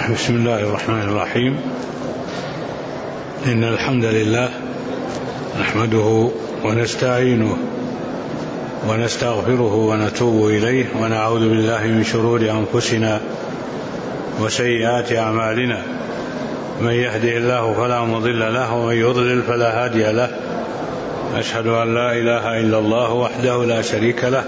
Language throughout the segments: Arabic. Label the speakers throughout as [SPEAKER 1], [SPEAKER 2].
[SPEAKER 1] بسم الله الرحمن الرحيم. إن الحمد لله نحمده ونستعينه ونستغفره ونتوب إليه ونعوذ بالله من شرور أنفسنا وسيئات أعمالنا. من يهده الله فلا مضل له ومن يضلل فلا هادي له. أشهد أن لا إله إلا الله وحده لا شريك له،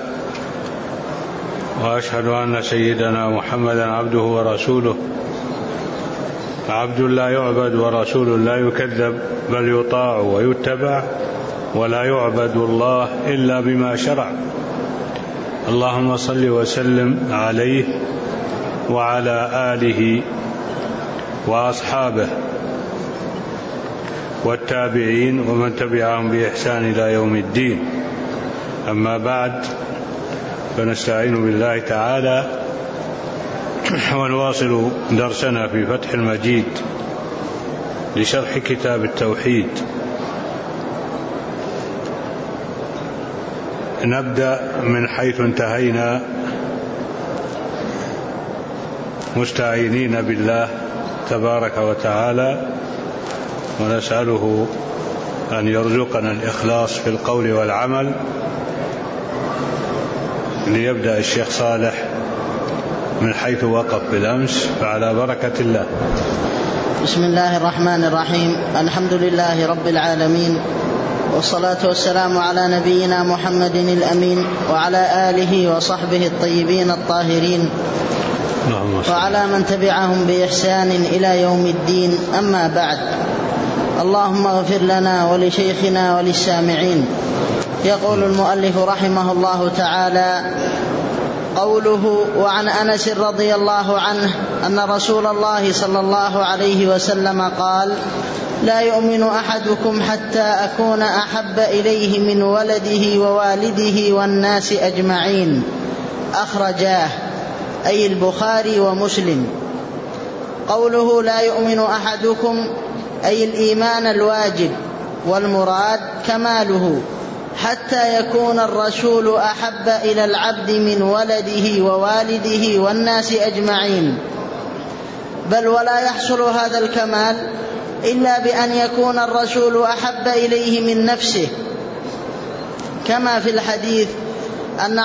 [SPEAKER 1] وأشهد أن سيدنا محمدا عبده ورسوله، عبد لا يعبد ورسول لا يكذب، بل يطاع ويتبع، ولا يعبد الله إلا بما شرع. اللهم صل وسلم عليه وعلى آله وأصحابه والتابعين ومن تبعهم بإحسان إلى يوم الدين. أما بعد، فنستعين بالله تعالى ونواصل درسنا في فتح المجيد لشرح كتاب التوحيد. نبدأ من حيث انتهينا، مستعينين بالله تبارك وتعالى، ونسأله أن يرزقنا الإخلاص في القول والعمل. ليبدأ الشيخ صالح من حيث وقف بالأمس، فعلى بركة الله.
[SPEAKER 2] بسم الله الرحمن الرحيم. الحمد لله رب العالمين، والصلاة والسلام على نبينا محمد الأمين وعلى آله وصحبه الطيبين الطاهرين، وعلى من تبعهم بإحسان إلى يوم الدين. أما بعد، اللهم اغفر لنا ولشيخنا وللسامعين. يقول المؤلف رحمه الله تعالى: قوله: وعن أنس رضي الله عنه أن رسول الله صلى الله عليه وسلم قال: لا يؤمن أحدكم حتى أكون أحب إليه من ولده ووالده والناس أجمعين. أخرجاه، أي البخاري ومسلم. قوله لا يؤمن أحدكم أي الإيمان الواجب، والمراد كماله، حتى يكون الرسول أحب إلى العبد من ولده ووالده والناس أجمعين. بل ولا يحصل هذا الكمال إلا بأن يكون الرسول أحب إليه من نفسه، كما في الحديث أن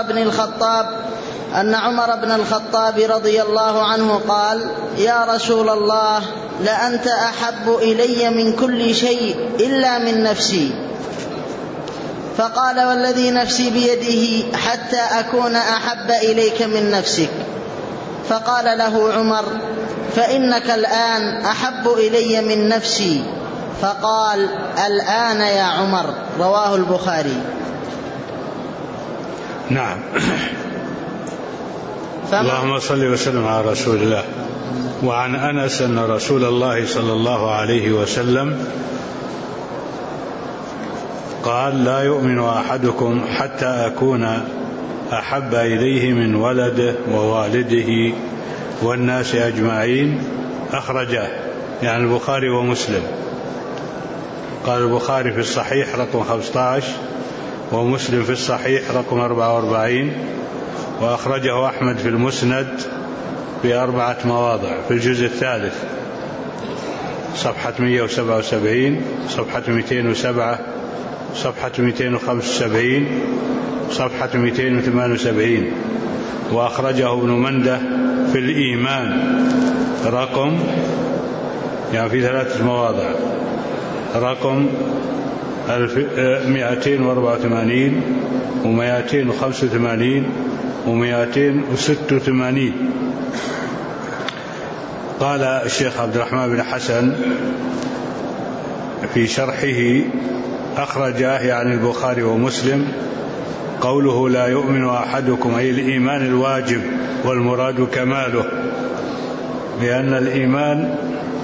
[SPEAKER 2] عمر بن الخطاب رضي الله عنه قال: يا رسول الله، لأنت أحب إلي من كل شيء إلا من نفسي. فقال: والذي نفسي بيده حتى أكون أحب إليك من نفسك. فقال له عمر: فإنك الآن أحب إلي من نفسي. فقال: الآن يا عمر. رواه البخاري.
[SPEAKER 1] نعم. اللهم صل وسلم على رسول الله. وعن أنس أن رسول الله صلى الله عليه وسلم قال: لا يؤمن أحدكم حتى أكون أحب إليه من ولده ووالده والناس أجمعين. أخرجاه، يعني البخاري ومسلم. قال البخاري في الصحيح رقم 15، ومسلم في الصحيح رقم 44، وأخرجه أحمد في المسند ب4 مواضع: في الجزء الثالث صفحة 177، صفحة 207، صفحة 275، صفحة 278. وأخرجه ابن منده في الإيمان رقم، يعني في 3 مواضع، رقم 284 و285 و286. قال الشيخ عبد الرحمن بن حسن في شرحه: أخرجاه، يعني البخاري ومسلم. قوله لا يؤمن أحدكم أي الإيمان الواجب، والمراد كماله، لأن الإيمان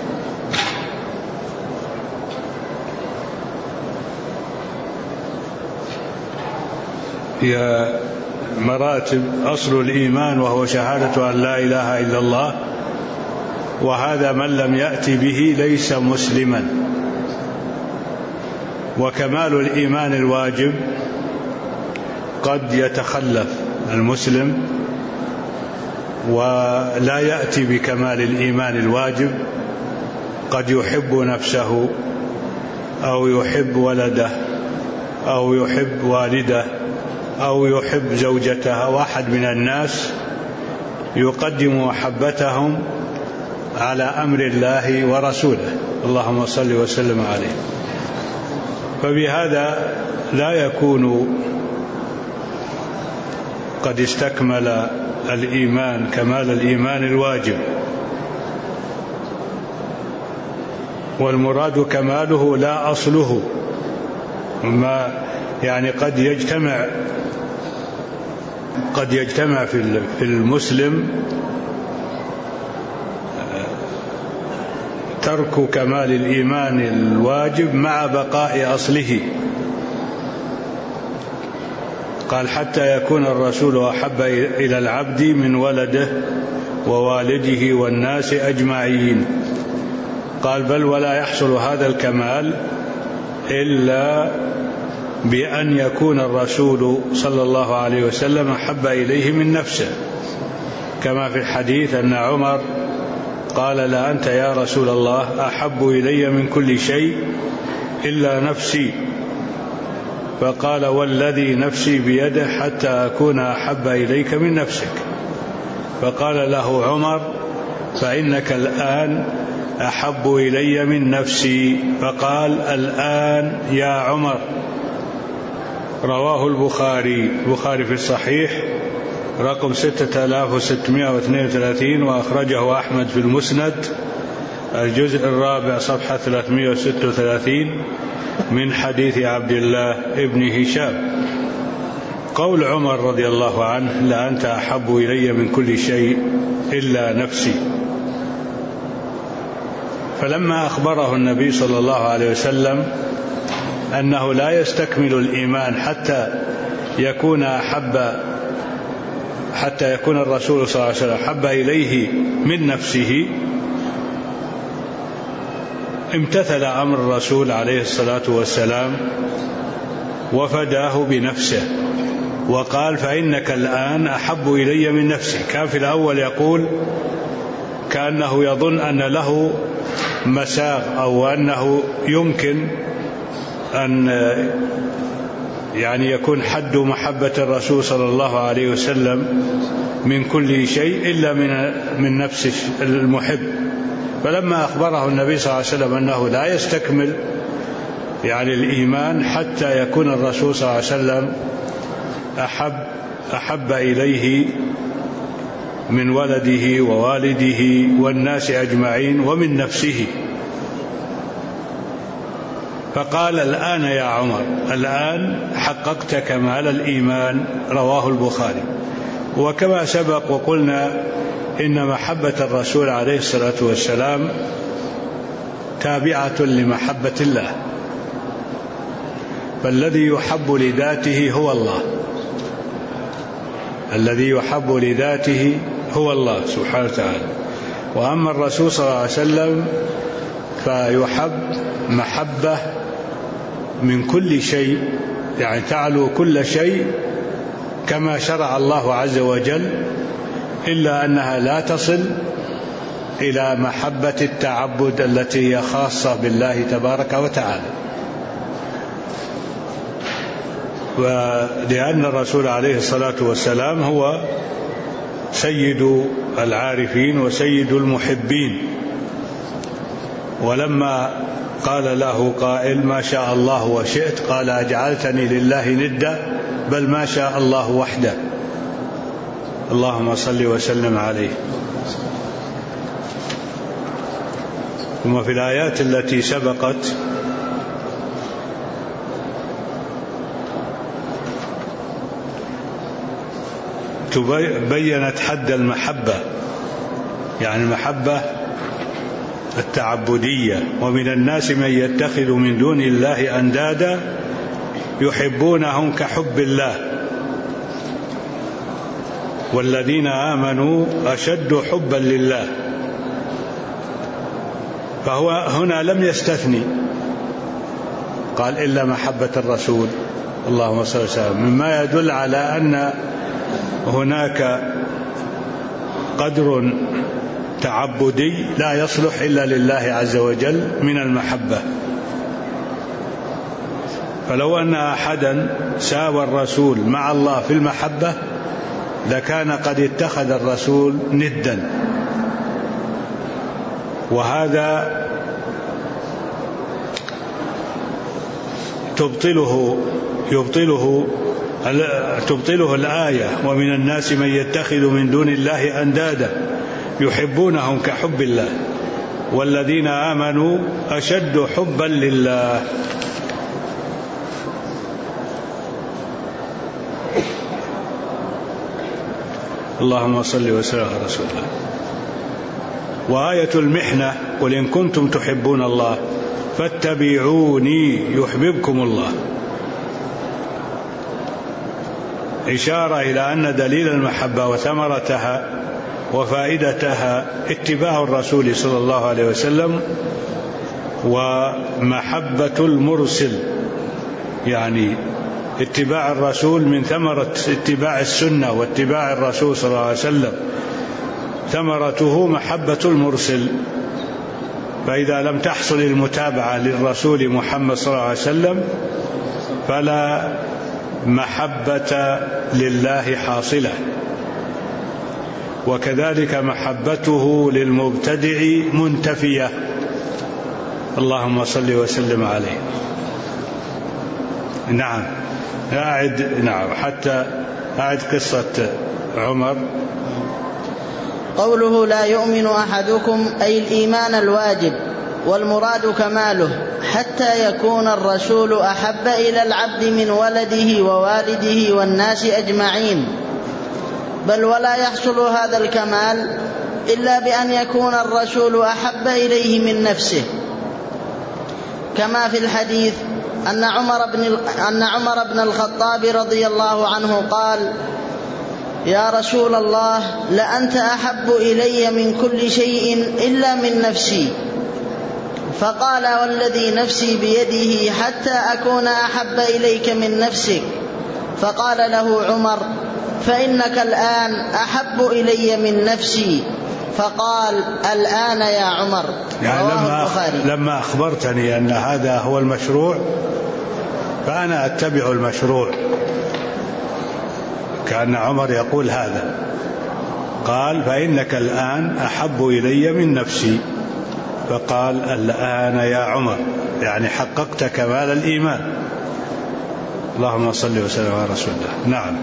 [SPEAKER 1] هي مراتب. أصل الإيمان وهو شهادة أن لا إله إلا الله، وهذا من لم يأتي به ليس مسلما. وكمال الإيمان الواجب قد يتخلف المسلم ولا يأتي بكمال الإيمان الواجب، قد يحب نفسه أو يحب ولده أو يحب والده أو يحب زوجته أو أحد من الناس، يقدم محبتهم على أمر الله ورسوله، اللهم صل وسلم عليه. فبهذا لا يكون قد استكمل الإيمان كمال الإيمان الواجب، والمراد كماله لا أصله، ما يعني قد يجتمع في المسلم ترك كمال الإيمان الواجب مع بقاء أصله. قال حتى يكون الرسول أحب إلى العبد من ولده ووالده والناس أجمعين. قال بل ولا يحصل هذا الكمال إلا بأن يكون الرسول صلى الله عليه وسلم أحب إليه من نفسه، كما في الحديث أن عمر قال لا أنت يا رسول الله أحب إلي من كل شيء إلا نفسي، فقال والذي نفسي بيده حتى أكون أحب إليك من نفسك. فقال له عمر فإنك الآن أحب إلي من نفسي، فقال الآن يا عمر. رواه البخاري في الصحيح رقم 6632، وأخرجه أحمد في المسند الجزء الرابع صفحة 336 من حديث عبد الله ابن هشام. قول عمر رضي الله عنه لا أنت أحب إلي من كل شيء إلا نفسي، فلما أخبره النبي صلى الله عليه وسلم أنه لا يستكمل الإيمان حتى يكون الرسول صلى الله عليه وسلم أحب إليه من نفسه، امتثل أمر الرسول عليه الصلاة والسلام وفداه بنفسه وقال فإنك الآن أحب إلي من نفسي. كان في الأول يقول كأنه يظن أن له مساغ أو أنه يمكن أن يعني يكون حد محبة الرسول صلى الله عليه وسلم من كل شيء إلا من نفس المحب. فلما أخبره النبي صلى الله عليه وسلم أنه لا يستكمل يعني الإيمان حتى يكون الرسول صلى الله عليه وسلم أحب إليه من ولده ووالده والناس أجمعين ومن نفسه، فقال الآن يا عمر، الآن حققت كمال الإيمان. رواه البخاري. وكما سبق وقلنا إن محبة الرسول عليه الصلاة والسلام تابعة لمحبة الله، فالذي يحب لذاته هو الله، الذي يحب لذاته هو الله سبحانه وتعالى. وأما الرسول صلى الله عليه وسلم فيحب محبة من كل شيء، يعني تعلو كل شيء كما شرع الله عز وجل، إلا أنها لا تصل إلى محبة التعبد التي هي خاصة بالله تبارك وتعالى. ولأن الرسول عليه الصلاة والسلام هو سيد العارفين وسيد المحبين، ولما قال له قائل ما شاء الله وشئت قال أجعلتني لله ندا بل ما شاء الله وحده، اللهم صل وسلم عليه. ثم في الآيات التي سبقت بينت حد المحبة، يعني المحبة التعبدية. ومن الناس من يتخذ من دون الله أندادا يحبونهم كحب الله والذين آمنوا أشد حبا لله. فهو هنا لم يستثني، قال إلا محبة الرسول اللهم صل وسلم، مما يدل على أن هناك قدر تعبدي لا يصلح إلا لله عز وجل من المحبة. فلو أن أحدا ساوى الرسول مع الله في المحبة لكان قد اتخذ الرسول ندا، وهذا تبطله الآية: ومن الناس من يتخذ من دون الله أندادا يحبونهم كحب الله والذين آمنوا أشد حبا لله. اللهم صل وسلم على رسول الله. وآية المحنة: قل إن كنتم تحبون الله فاتبعوني يحببكم الله، إشارة إلى أن دليل المحبة وثمرتها وفائدتها اتباع الرسول صلى الله عليه وسلم ومحبة المرسل، يعني اتباع الرسول من ثمرة اتباع السنة واتباع الرسول صلى الله عليه وسلم ثمرته محبة المرسل. فإذا لم تحصل المتابعة للرسول محمد صلى الله عليه وسلم فلا محبة لله حاصلة، وكذلك محبته للمبتدع منتفية. اللهم صل وسلم عليه. نعم حتى أعد قصة عمر.
[SPEAKER 2] قوله لا يؤمن أحدكم أي الإيمان الواجب، والمراد كماله حتى يكون الرسول أحب إلى العبد من ولده ووالده والناس أجمعين، بل ولا يحصل هذا الكمال إلا بأن يكون الرسول أحب إليه من نفسه، كما في الحديث أن عمر بن الخطاب رضي الله عنه قال: يا رسول الله، لأنت أحب إلي من كل شيء إلا من نفسي. فقال: والذي نفسي بيده حتى أكون أحب إليك من نفسك. فقال له عمر: فإنك الآن أحب إلي من نفسي. فقال: الآن يا عمر.
[SPEAKER 1] يعني لما أخبرتني أن هذا هو المشروع فأنا أتبع المشروع. كأن عمر يقول هذا، قال: فإنك الآن أحب إلي من نفسي. فقال: الآن يا عمر، يعني حققت كمال الإيمان. اللهم صل وسلم على رسول الله. نعم.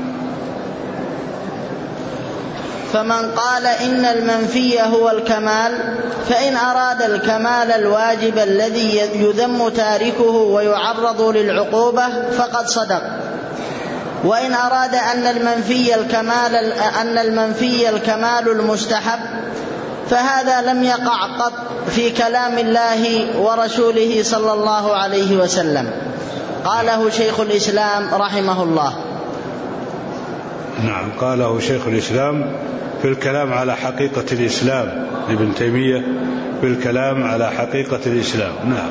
[SPEAKER 2] فمن قال إن المنفي هو الكمال فإن أراد الكمال الواجب الذي يذم تاركه ويعرض للعقوبة فقد صدق، وإن أراد أن المنفي الكمال المستحب فهذا لم يقع قط في كلام الله ورسوله صلى الله عليه وسلم. قاله شيخ الإسلام رحمه الله.
[SPEAKER 1] نعم، قاله شيخ الإسلام في الكلام على حقيقة الإسلام، ابن تيمية في الكلام على حقيقة الإسلام. نعم.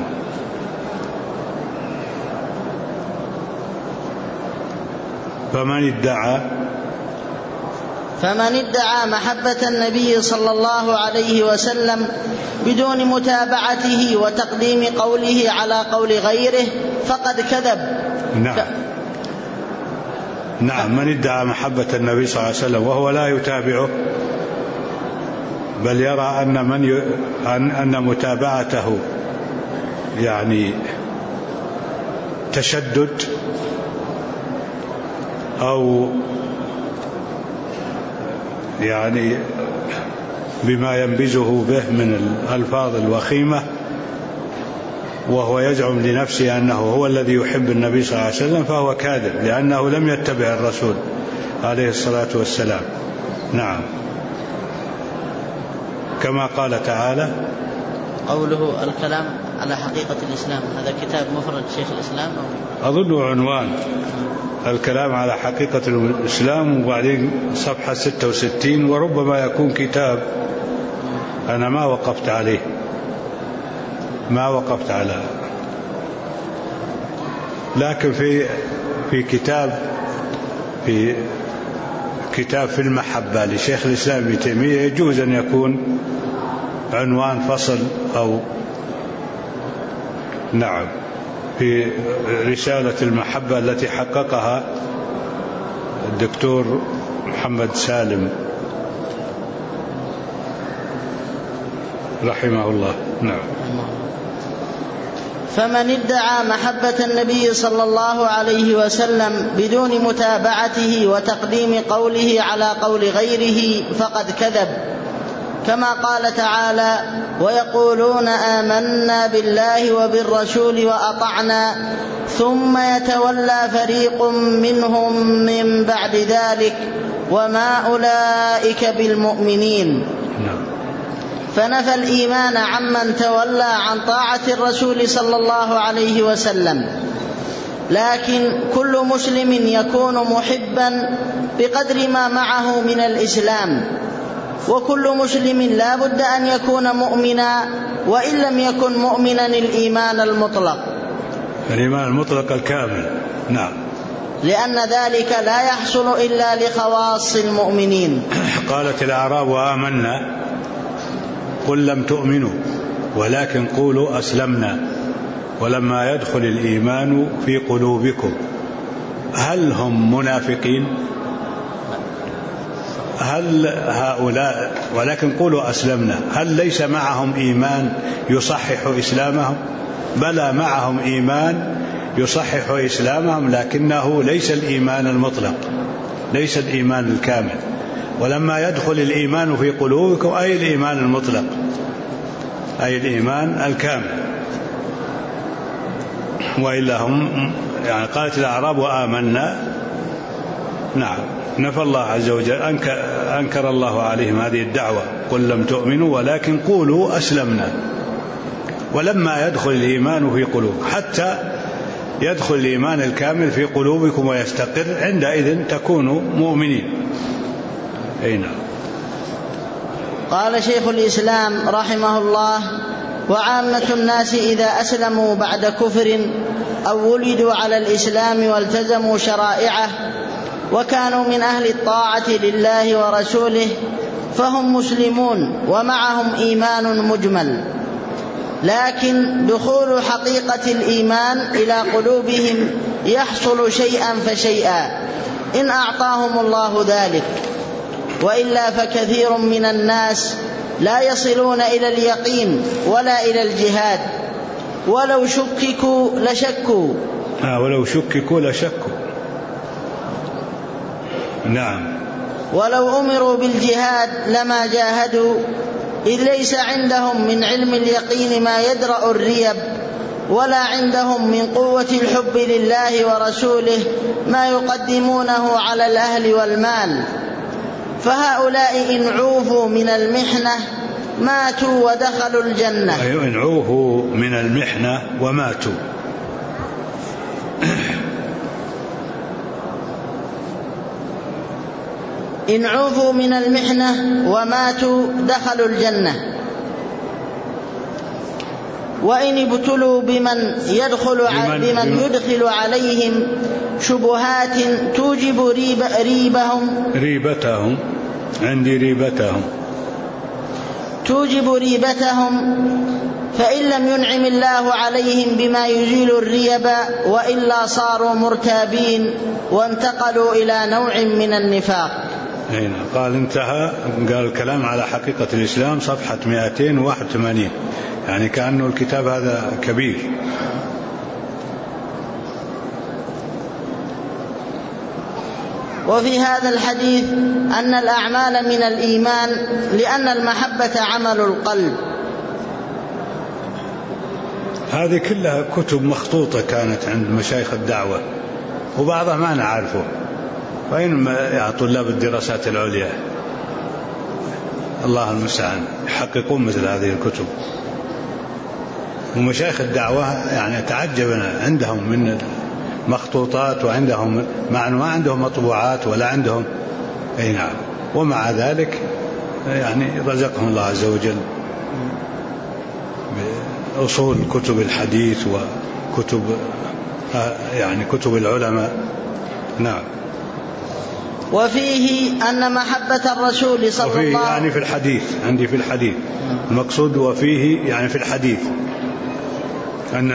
[SPEAKER 2] فمن ادعى محبة النبي صلى الله عليه وسلم بدون متابعته وتقديم قوله على قول غيره فقد كذب.
[SPEAKER 1] نعم، من ادعى محبة النبي صلى الله عليه وسلم وهو لا يتابعه، بل يرى أن متابعته يعني تشدد أو يعني بما ينبذه به من الألفاظ الوخيمة، وهو يزعم لنفسه أنه هو الذي يحب النبي صلى الله عليه وسلم، فهو كاذب، لأنه لم يتبع الرسول عليه الصلاة والسلام. نعم، كما قال تعالى:
[SPEAKER 2] قوله الكلام على حقيقة الإسلام. هذا كتاب مفرد شيخ الإسلام
[SPEAKER 1] أظن عنوان الكلام على حقيقة الإسلام، وبعدين صفحة 66، وربما يكون كتاب أنا ما وقفت عليه، لكن في كتاب في المحبة لشيخ الإسلام ابن تيمية يجوز أن يكون عنوان فصل أو نعم في رسالة المحبة التي حققها الدكتور محمد سالم رحمه الله. نعم.
[SPEAKER 2] فمن ادعى محبة النبي صلى الله عليه وسلم بدون متابعته وتقديم قوله على قول غيره فقد كذب، كما قال تعالى: ويقولون آمنا بالله وبالرسول وأطعنا ثم يتولى فريق منهم من بعد ذلك وما أولئك بالمؤمنين. فنفى الإيمان عمن تولى عن طاعة الرسول صلى الله عليه وسلم. لكن كل مسلم يكون محبا بقدر ما معه من الإسلام، وكل مسلم لا بد أن يكون مؤمنا، وإن لم يكن مؤمنا الإيمان المطلق،
[SPEAKER 1] الإيمان المطلق الكامل. نعم.
[SPEAKER 2] لأن ذلك لا يحصل إلا لخواص المؤمنين.
[SPEAKER 1] قالت الأعراب آمنا قل لم تؤمنوا ولكن قولوا أسلمنا ولما يدخل الإيمان في قلوبكم. هل هم منافقين؟ هل هؤلاء ولكن قولوا أسلمنا هل ليس معهم إيمان يصحح إسلامهم؟ بلى معهم إيمان يصحح إسلامهم، لكنه ليس الإيمان المطلق، ليس الإيمان الكامل. ولما يدخل الإيمان في قلوبكم أي الإيمان المطلق، أي الإيمان الكامل. وإلا هم يعني قالت الأعراب وآمنا. نعم. نفى الله عز وجل، أنكر الله عليهم هذه الدعوة: قل لم تؤمنوا ولكن قولوا أسلمنا. ولما يدخل الإيمان في قلوبكم، حتى يدخل الإيمان الكامل في قلوبكم ويستقر، عندئذ تكونوا مؤمنين. أين؟
[SPEAKER 2] قال شيخ الإسلام رحمه الله: وعامة الناس إذا أسلموا بعد كفر أو ولدوا على الإسلام والتزموا شرائعه وكانوا من أهل الطاعة لله ورسوله فهم مسلمون ومعهم إيمان مجمل، لكن دخول حقيقة الإيمان إلى قلوبهم يحصل شيئا فشيئا إن أعطاهم الله ذلك، وإلا فكثير من الناس لا يصلون إلى اليقين ولا إلى الجهاد، ولو شككوا لشكوا.
[SPEAKER 1] ولو شككوا لشكوا. نعم.
[SPEAKER 2] ولو أمروا بالجهاد لما جاهدوا، إذ ليس عندهم من علم اليقين ما يدرأ الريب، ولا عندهم من قوة الحب لله ورسوله ما يقدمونه على الأهل والمال. فهؤلاء إن عوفوا من المحنة ماتوا ودخلوا الجنة.
[SPEAKER 1] إن عوفوا من المحنة وماتوا.
[SPEAKER 2] إن عوفوا من المحنة وماتوا دخلوا الجنة. وإن ابتلوا بمن يدخل عليهم شبهات توجب ريبتهم توجب ريبتهم، فإن لم ينعم الله عليهم بما يزيل الريب وإلا صاروا مرتابين وانتقلوا إلى نوع من النفاق.
[SPEAKER 1] هنا قال انتهى، قال الكلام على حقيقة الإسلام صفحة 281، يعني كأنه الكتاب هذا كبير.
[SPEAKER 2] وفي هذا الحديث أن الأعمال من الإيمان، لأن المحبة عمل القلب.
[SPEAKER 1] هذه كلها كتب مخطوطة كانت عند مشايخ الدعوة، وبعضها ما نعرفه، وين يا طلاب الدراسات العليا الله المستعان يحققون مثل هذه الكتب. ومشايخ الدعوة يعني تعجبنا، عندهم من مخطوطات وعندهم ما عندهم مطبوعات ولا عندهم أي نعم، ومع ذلك يعني رزقهم الله عز وجل بأصول كتب الحديث وكتب يعني كتب العلماء. نعم.
[SPEAKER 2] وفيه أن محبة الرسول صلى الله عليه وسلم
[SPEAKER 1] يعني في الحديث، عندي في الحديث المقصود وفيه يعني في الحديث أن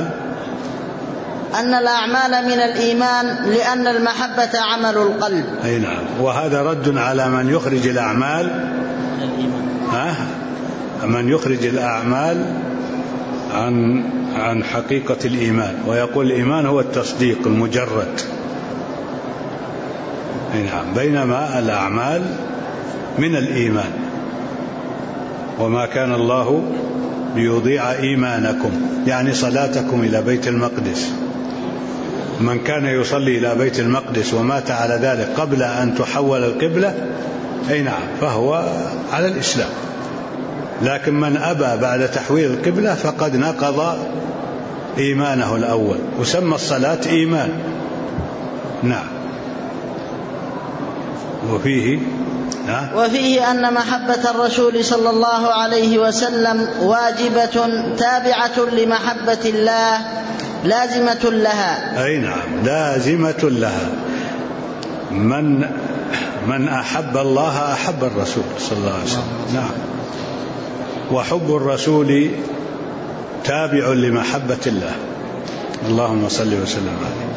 [SPEAKER 1] الأعمال من الإيمان، لأن المحبة عمل القلب. أي نعم. وهذا رد على من يخرج الأعمال من يخرج الأعمال عن حقيقة الإيمان، ويقول الإيمان هو التصديق المجرد. أي نعم. بينما الأعمال من الإيمان. وما كان الله ليضيع إيمانكم، يعني صلاتكم إلى بيت المقدس. من كان يصلي إلى بيت المقدس ومات على ذلك قبل أن تحول القبلة، أي نعم، فهو على الإسلام. لكن من أبى بعد تحويل القبلة فقد نقض إيمانه الأول، وسمى الصلاة إيمان. نعم.
[SPEAKER 2] وفيه أن محبة الرسول صلى الله عليه وسلم واجبة تابعة لمحبة الله، لازمة لها.
[SPEAKER 1] أي نعم، لازمة لها. من أحب الله أحب الرسول صلى الله عليه وسلم. نعم. وحب الرسول تابع لمحبة الله. اللهم صل وسلم عليه.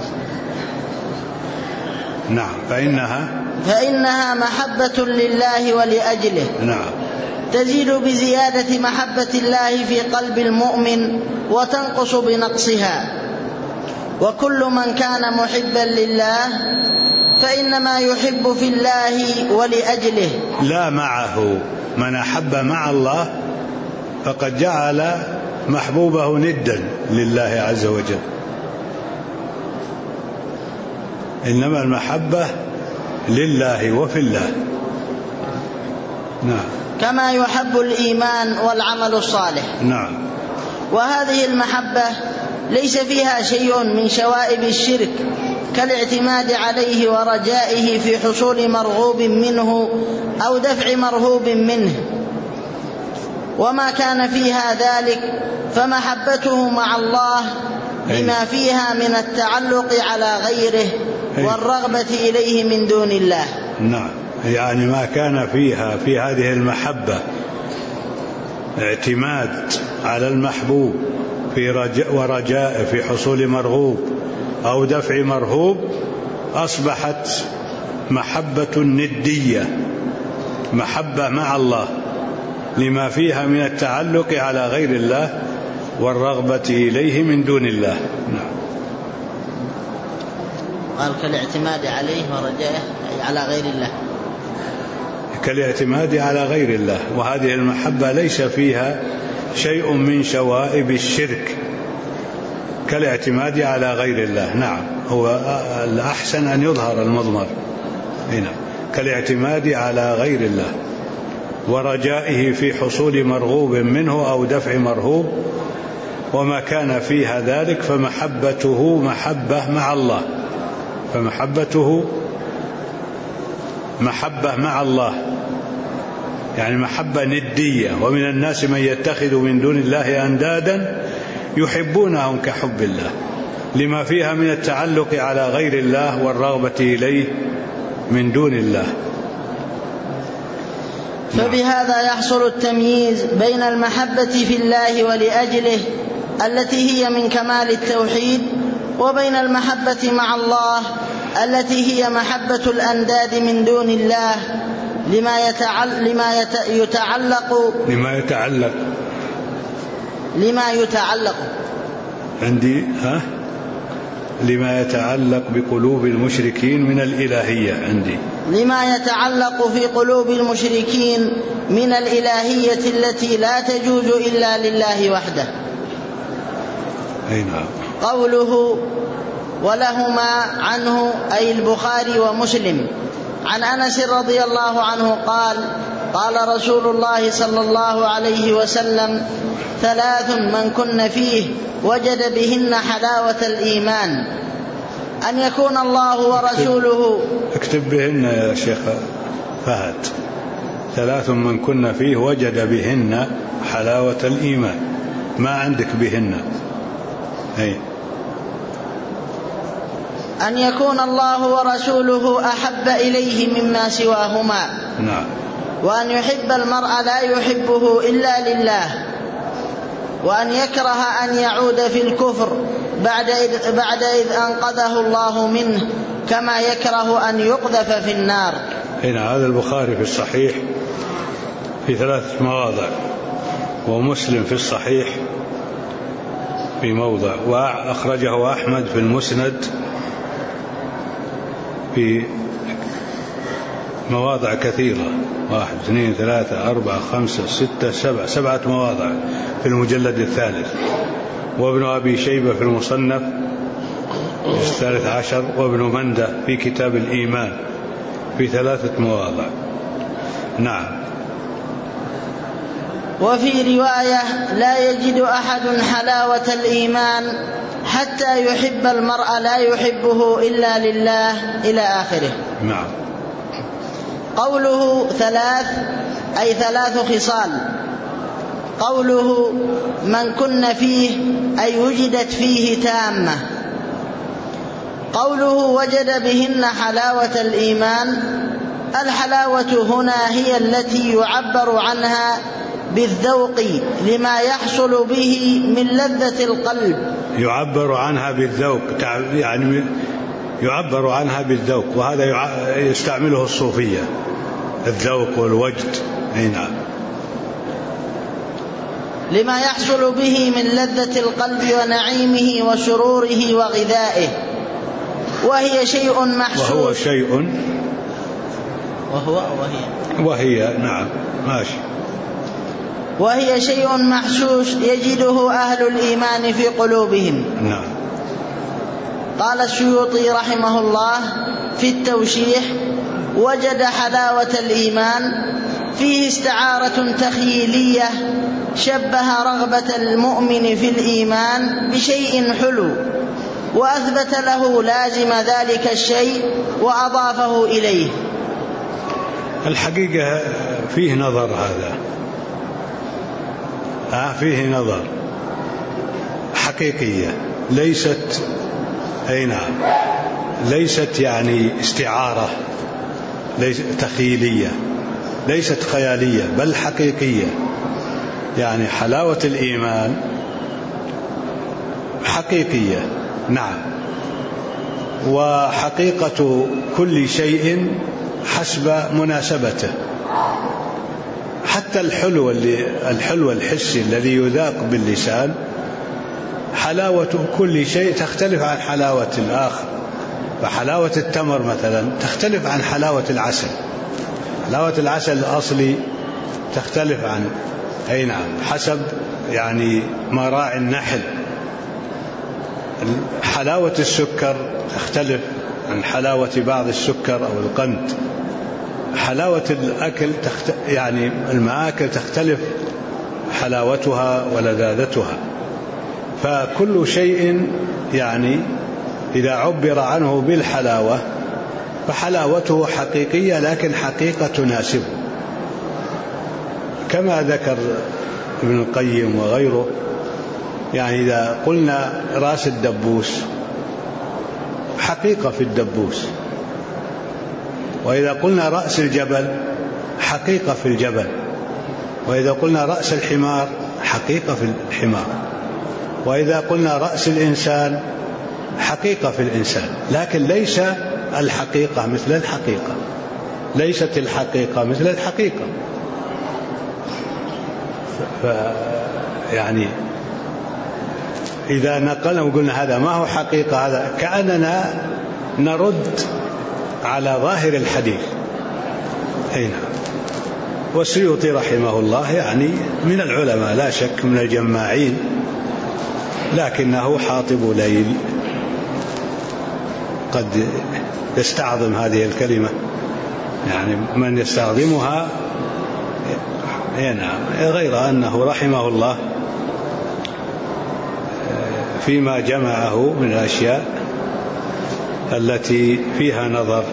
[SPEAKER 1] نعم. فإنها
[SPEAKER 2] محبة لله ولأجله.
[SPEAKER 1] نعم.
[SPEAKER 2] تزيد بزيادة محبة الله في قلب المؤمن وتنقص بنقصها. وكل من كان محبا لله فإنما يحب في الله ولأجله
[SPEAKER 1] لا معه. من أحب مع الله فقد جعل محبوبه ندا لله عز وجل. إنما المحبة لله وفي الله. نعم.
[SPEAKER 2] كما يحب الإيمان والعمل الصالح.
[SPEAKER 1] نعم.
[SPEAKER 2] وهذه المحبة ليس فيها شيء من شوائب الشرك كالاعتماد عليه ورجائه في حصول مرغوب منه أو دفع مرهوب منه. وما كان فيها ذلك فمحبته مع الله لما فيها من التعلق على غيره والرغبة إليه من دون الله.
[SPEAKER 1] نعم. يعني ما كان فيها في هذه المحبة اعتماد على المحبوب في ورجاء في حصول مرغوب أو دفع مرهوب، أصبحت محبة ندية، محبة مع الله لما فيها من التعلق على غير الله والرغبة إليه من دون الله. نعم.
[SPEAKER 2] قال كالاعتماد عليه ورجائه على غير الله،
[SPEAKER 1] كالاعتماد على غير الله. وهذه المحبة ليس فيها شيء من شوائب الشرك كالاعتماد على غير الله. نعم. هو الأحسن أن يظهر المضمر هنا، كالاعتماد على غير الله ورجائه في حصول مرغوب منه أو دفع مرهوب. وما كان فيها ذلك فمحبته محبة مع الله، فمحبته محبة مع الله، يعني محبة ندية. ومن الناس من يتخذ من دون الله أندادا يحبونهم كحب الله لما فيها من التعلق على غير الله والرغبة إليه من دون الله.
[SPEAKER 2] فبهذا يحصل التمييز بين المحبة في الله ولأجله التي هي من كمال التوحيد، وبين المحبة مع الله التي هي محبة الأنداد من دون الله
[SPEAKER 1] لما يتعلق بقلوب المشركين من الإلهية. عندي
[SPEAKER 2] لما يتعلق في قلوب المشركين من الإلهية التي لا تجوز إلا لله وحده.
[SPEAKER 1] أي نعم.
[SPEAKER 2] قوله ولهما عنه أي البخاري ومسلم عن أنس رضي الله عنه قال قال رسول الله صلى الله عليه وسلم 3 من كن فيه وجد بهن حلاوة الإيمان: أن يكون الله ورسوله.
[SPEAKER 1] اكتب بهن يا شيخ فهد. 3 من كن فيه وجد بهن حلاوة الإيمان. ما عندك بهن. أي
[SPEAKER 2] أن يكون الله ورسوله أحب إليه مما سواهما.
[SPEAKER 1] نعم.
[SPEAKER 2] وأن يحب المرء لا يحبه إلا لله. وأن يكره أن يعود في الكفر بعد إذ أنقذه الله منه، كما يكره أن يقذف في النار.
[SPEAKER 1] هنا هذا البخاري في الصحيح في 3 مواضع، ومسلم في الصحيح في موضع، وأخرجه أحمد في المسند في مواضع كثيرة، 1 2 3 4 5 6 7 مواضع في المجلد 3، وابن أبي شيبة في المصنف 13، وابن منده في كتاب الإيمان في 3 مواضع. نعم.
[SPEAKER 2] وفي رواية: لا يجد أحد حلاوة الإيمان حتى يحب المرء لا يحبه إلا لله، إلى آخره.
[SPEAKER 1] نعم.
[SPEAKER 2] قوله 3 أي 3 خصال. قوله من كن فيه أي وجدت فيه تامة. قوله وجد بهن حلاوة الإيمان، الحلاوة هنا هي التي يعبر عنها بالذوق لما يحصل به من لذة القلب.
[SPEAKER 1] يعبر عنها بالذوق، يعني يعبر عنها بالذوق، وهذا يستعمله الصوفية، الذوق والوجد. نعم.
[SPEAKER 2] لما يحصل به من لذة القلب ونعيمه وسروره وغذائه، وهي شيء محسوس.
[SPEAKER 1] وهي نعم ماشي.
[SPEAKER 2] وهي شيء محسوس يجده أهل الإيمان في قلوبهم.
[SPEAKER 1] نعم.
[SPEAKER 2] قال السيوطي رحمه الله في التوشيح: وجد حلاوة الإيمان فيه استعارة تخيلية شبه رغبة المؤمن في الإيمان بشيء حلو، وأثبت له لازم ذلك الشيء وأضافه إليه.
[SPEAKER 1] الحقيقة فيه نظر، هذا فيه نظر حقيقية، ليست ليست يعني استعارة، ليست تخيلية، ليست خيالية، بل حقيقية. يعني حلاوة الإيمان حقيقية. نعم. وحقيقة كل شيء حسب مناسبته، حتى الحلو الحسي الذي يذاق باللسان، حلاوة كل شيء تختلف عن حلاوة الآخر. فحلاوة التمر مثلا تختلف عن حلاوة العسل. حلاوة العسل الأصلي تختلف عن حسب يعني مراعي النحل. حلاوة السكر تختلف عن حلاوة بعض السكر أو القند. حلاوة الأكل يعني المآكل تختلف حلاوتها ولذاذتها. فكل شيء يعني إذا عبر عنه بالحلاوة فحلاوته حقيقية، لكن حقيقة تناسبه، كما ذكر ابن القيم وغيره. يعني إذا قلنا رأس الدبوس حقيقة في الدبوس، وإذا قلنا رأس الجبل حقيقة في الجبل، وإذا قلنا رأس الحمار حقيقة في الحمار، وإذا قلنا رأس الإنسان حقيقة في الإنسان. لكن ليس الحقيقة مثل الحقيقة، ليست الحقيقة مثل الحقيقة. يعني إذا نقلنا وقلنا هذا ما هو حقيقة، هذا كأننا نرد على ظاهر الحديث. والسيوطي رحمه الله يعني من العلماء لا شك، من الجماعين، لكنه حاطب ليل، قد يستعظم هذه الكلمة، يعني من يستعظمها. غير أنه رحمه الله فيما جمعه من الأشياء التي فيها نظر.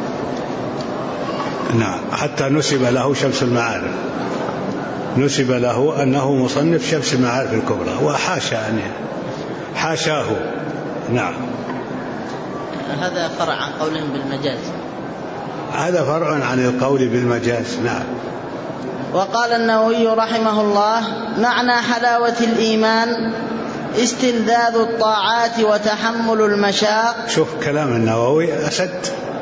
[SPEAKER 1] نعم. حتى نسب له شمس المعارف، نسب له أنه مصنف شمس المعارف الكبرى، وحاشا حاشاه. نعم.
[SPEAKER 2] هذا فرع عن قول بالمجاز.
[SPEAKER 1] هذا فرع عن القول بالمجاز. نعم.
[SPEAKER 2] وقال النووي رحمه الله: معنى حلاوة الإيمان استلذاذ الطاعات وتحمل المشاق.
[SPEAKER 1] شوف كلام النووي أسد،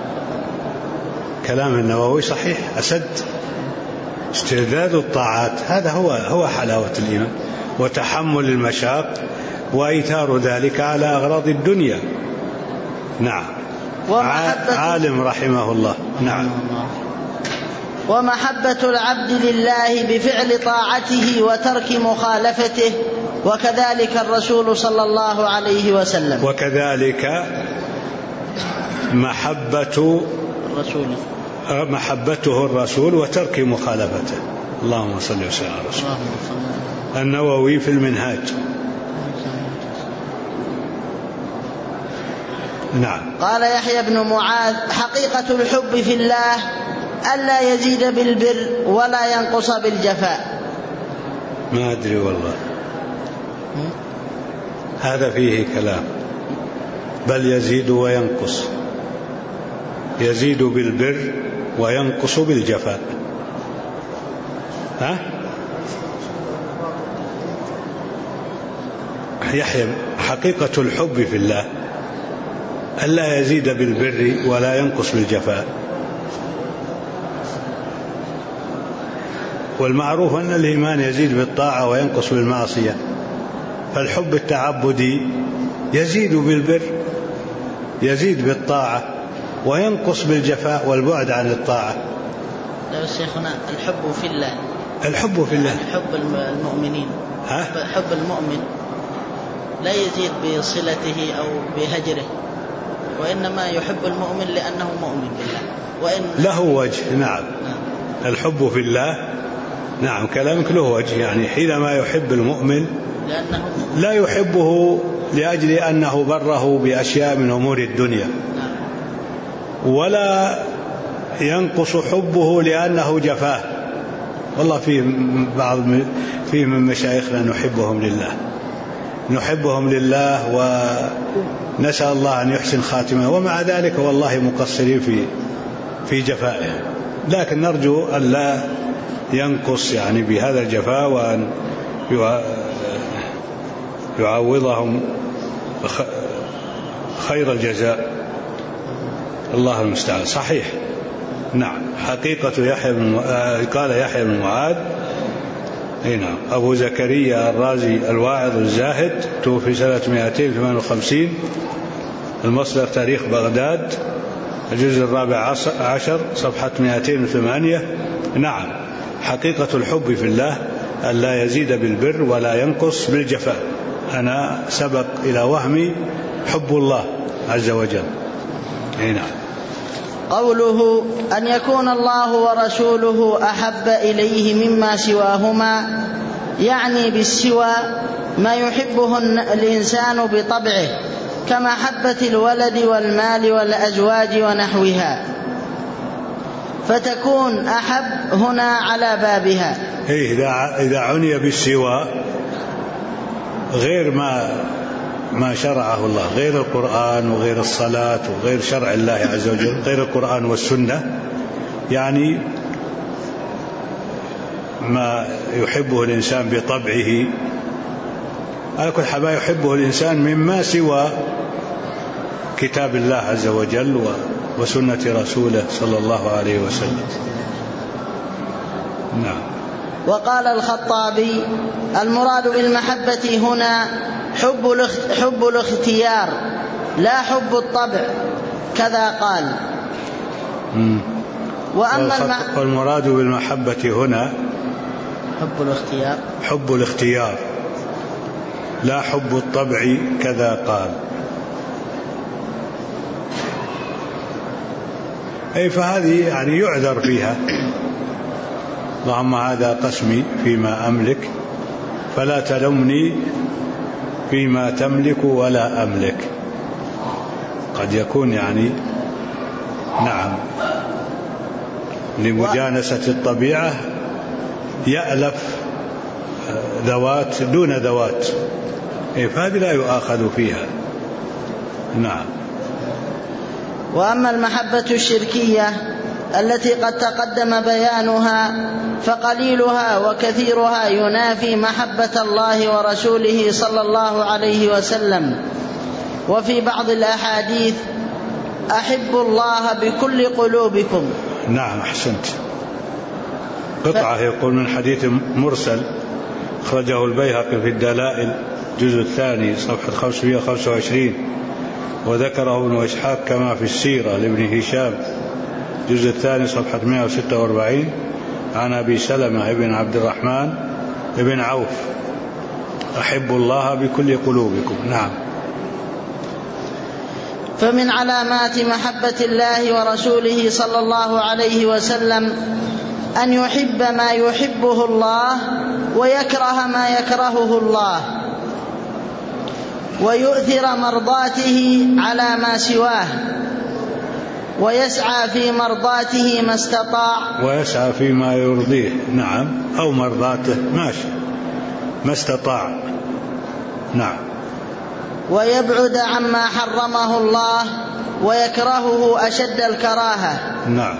[SPEAKER 1] كلام النووي صحيح أسد. استلذاذ الطاعات هذا هو حلاوة الإيمان، وتحمل المشاق وإيثار ذلك على أغراض الدنيا. نعم. عالم رحمه الله. نعم.
[SPEAKER 2] ومحبة العبد لله بفعل طاعته وترك مخالفته، وكذلك الرسول صلى الله عليه وسلم.
[SPEAKER 1] وكذلك محبته الرسول وترك مخالفته. اللهم صل وسلم على رسول الله. النووي في المنهاج. نعم.
[SPEAKER 2] قال يحيى بن معاذ: حقيقة الحب في الله ألا يزيد بالبر ولا ينقص بالجفاء.
[SPEAKER 1] ما أدري والله، هذا فيه كلام. بل يزيد وينقص، يزيد بالبر وينقص بالجفاء. يحيى: حقيقة الحب في الله ألا يزيد بالبر ولا ينقص بالجفاء. والمعروف أن الإيمان يزيد بالطاعة وينقص بالمعصية، فالحب التعبدي يزيد بالبر، يزيد بالطاعة، وينقص بالجفاء والبعد عن الطاعة.
[SPEAKER 2] لا شيخنا، الحب في الله،
[SPEAKER 1] الحب في الله،
[SPEAKER 2] حب المؤمنين، حب المؤمن لا يزيد بصلته أو بهجره، وإنما يحب المؤمن لأنه مؤمن بالله وإن
[SPEAKER 1] له وجه. نعم. الحب في الله، نعم كلامك له وجه. يعني حينما يحب المؤمن
[SPEAKER 2] لأنه
[SPEAKER 1] لا يحبه لأجل أنه بره بأشياء من أمور الدنيا، ولا ينقص حبه لأنه جفاه. والله في من مشايخنا نحبهم لله ونسأل الله أن يحسن خاتمه، ومع ذلك والله مقصرين في جفائه، لكن نرجو أن لا ينقص يعني بهذا الجفاء، وأن يعوضهم خير الجزاء. الله المستعان. صحيح. نعم. حقيقة قال يحيى بن معاذ. نعم. أبو زكريا الرازي الواعظ الزاهد، توفي سنة 258. المصدر تاريخ بغداد، الجزء 14 صفحة 208. نعم. حقيقة الحب في الله ألا يزيد بالبر ولا ينقص بالجفاء. أنا سبق إلى وهمي حب الله عز وجل. نعم.
[SPEAKER 2] قوله أن يكون الله ورسوله أحب إليه مما سواهما، يعني بالسوى ما يحبه الإنسان بطبعه كمحبة الولد والمال والأزواج ونحوها، فتكون أحب هنا على بابها.
[SPEAKER 1] إذا عني بالسوى غير ما شرعه الله، غير القرآن وغير الصلاة وغير شرع الله عز وجل، غير القرآن والسنة، يعني ما يحبه الإنسان بطبعه، على كل حال ما يحبه الإنسان مما سوى كتاب الله عز وجل وسنة رسوله صلى الله عليه وسلم. نعم.
[SPEAKER 2] وقال الخطابي: المراد بالمحبة هنا حب الاختيار لا حب الطبع، كذا قال.
[SPEAKER 1] والمراد بالمحبة هنا حب الاختيار لا حب الطبع، كذا قال. أي فهذه يعني يعذر فيها. اللهم هذا قسمي فيما أملك فلا تلمني فيما تملك ولا أملك. قد يكون يعني نعم لمجانسة الطبيعة يألف ذوات دون ذوات، فهذه لا يؤاخذ فيها. نعم.
[SPEAKER 2] وأما المحبة الشركية التي قد تقدم بيانها فقليلها وكثيرها ينافي محبة الله ورسوله صلى الله عليه وسلم. وفي بعض الأحاديث أحبوا الله بكل قلوبكم.
[SPEAKER 1] نعم أحسنت. قطعة يقول من حديث مرسل أخرجه البيهقي في الدلائل جزء الثاني صفحة 525، وذكره ابن إسحاق كما في السيرة لابن هشام جزء الثاني صفحة 146 عن أبي سلمة بن عبد الرحمن بن عوف: أحبوا الله بكل قلوبكم. نعم.
[SPEAKER 2] فمن علامات محبة الله ورسوله صلى الله عليه وسلم أن يحب ما يحبه الله ويكره ما يكرهه الله، ويؤثر مرضاته على ما سواه، ويسعى في مرضاته ما استطاع،
[SPEAKER 1] ويسعى فيما يرضيه. نعم، أو مرضاته ماشي ما استطاع. نعم.
[SPEAKER 2] ويبعد عما حرمه الله ويكرهه أشد الكراهة.
[SPEAKER 1] نعم.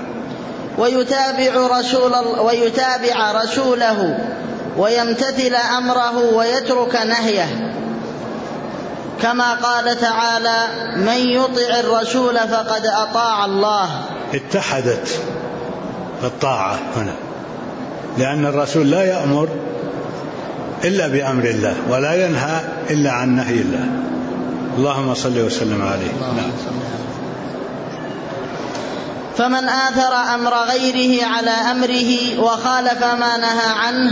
[SPEAKER 2] ويتابع رسوله ويمتثل أمره ويترك نهيه، كما قال تعالى: من يطع الرسول فقد أطاع الله.
[SPEAKER 1] اتحدت الطاعة هنا، لأن الرسول لا يأمر إلا بأمر الله ولا ينهى إلا عن نهي الله. اللهم صل وسلم عليه. نعم.
[SPEAKER 2] فمن آثر أمر غيره على أمره وخالف ما نهى عنه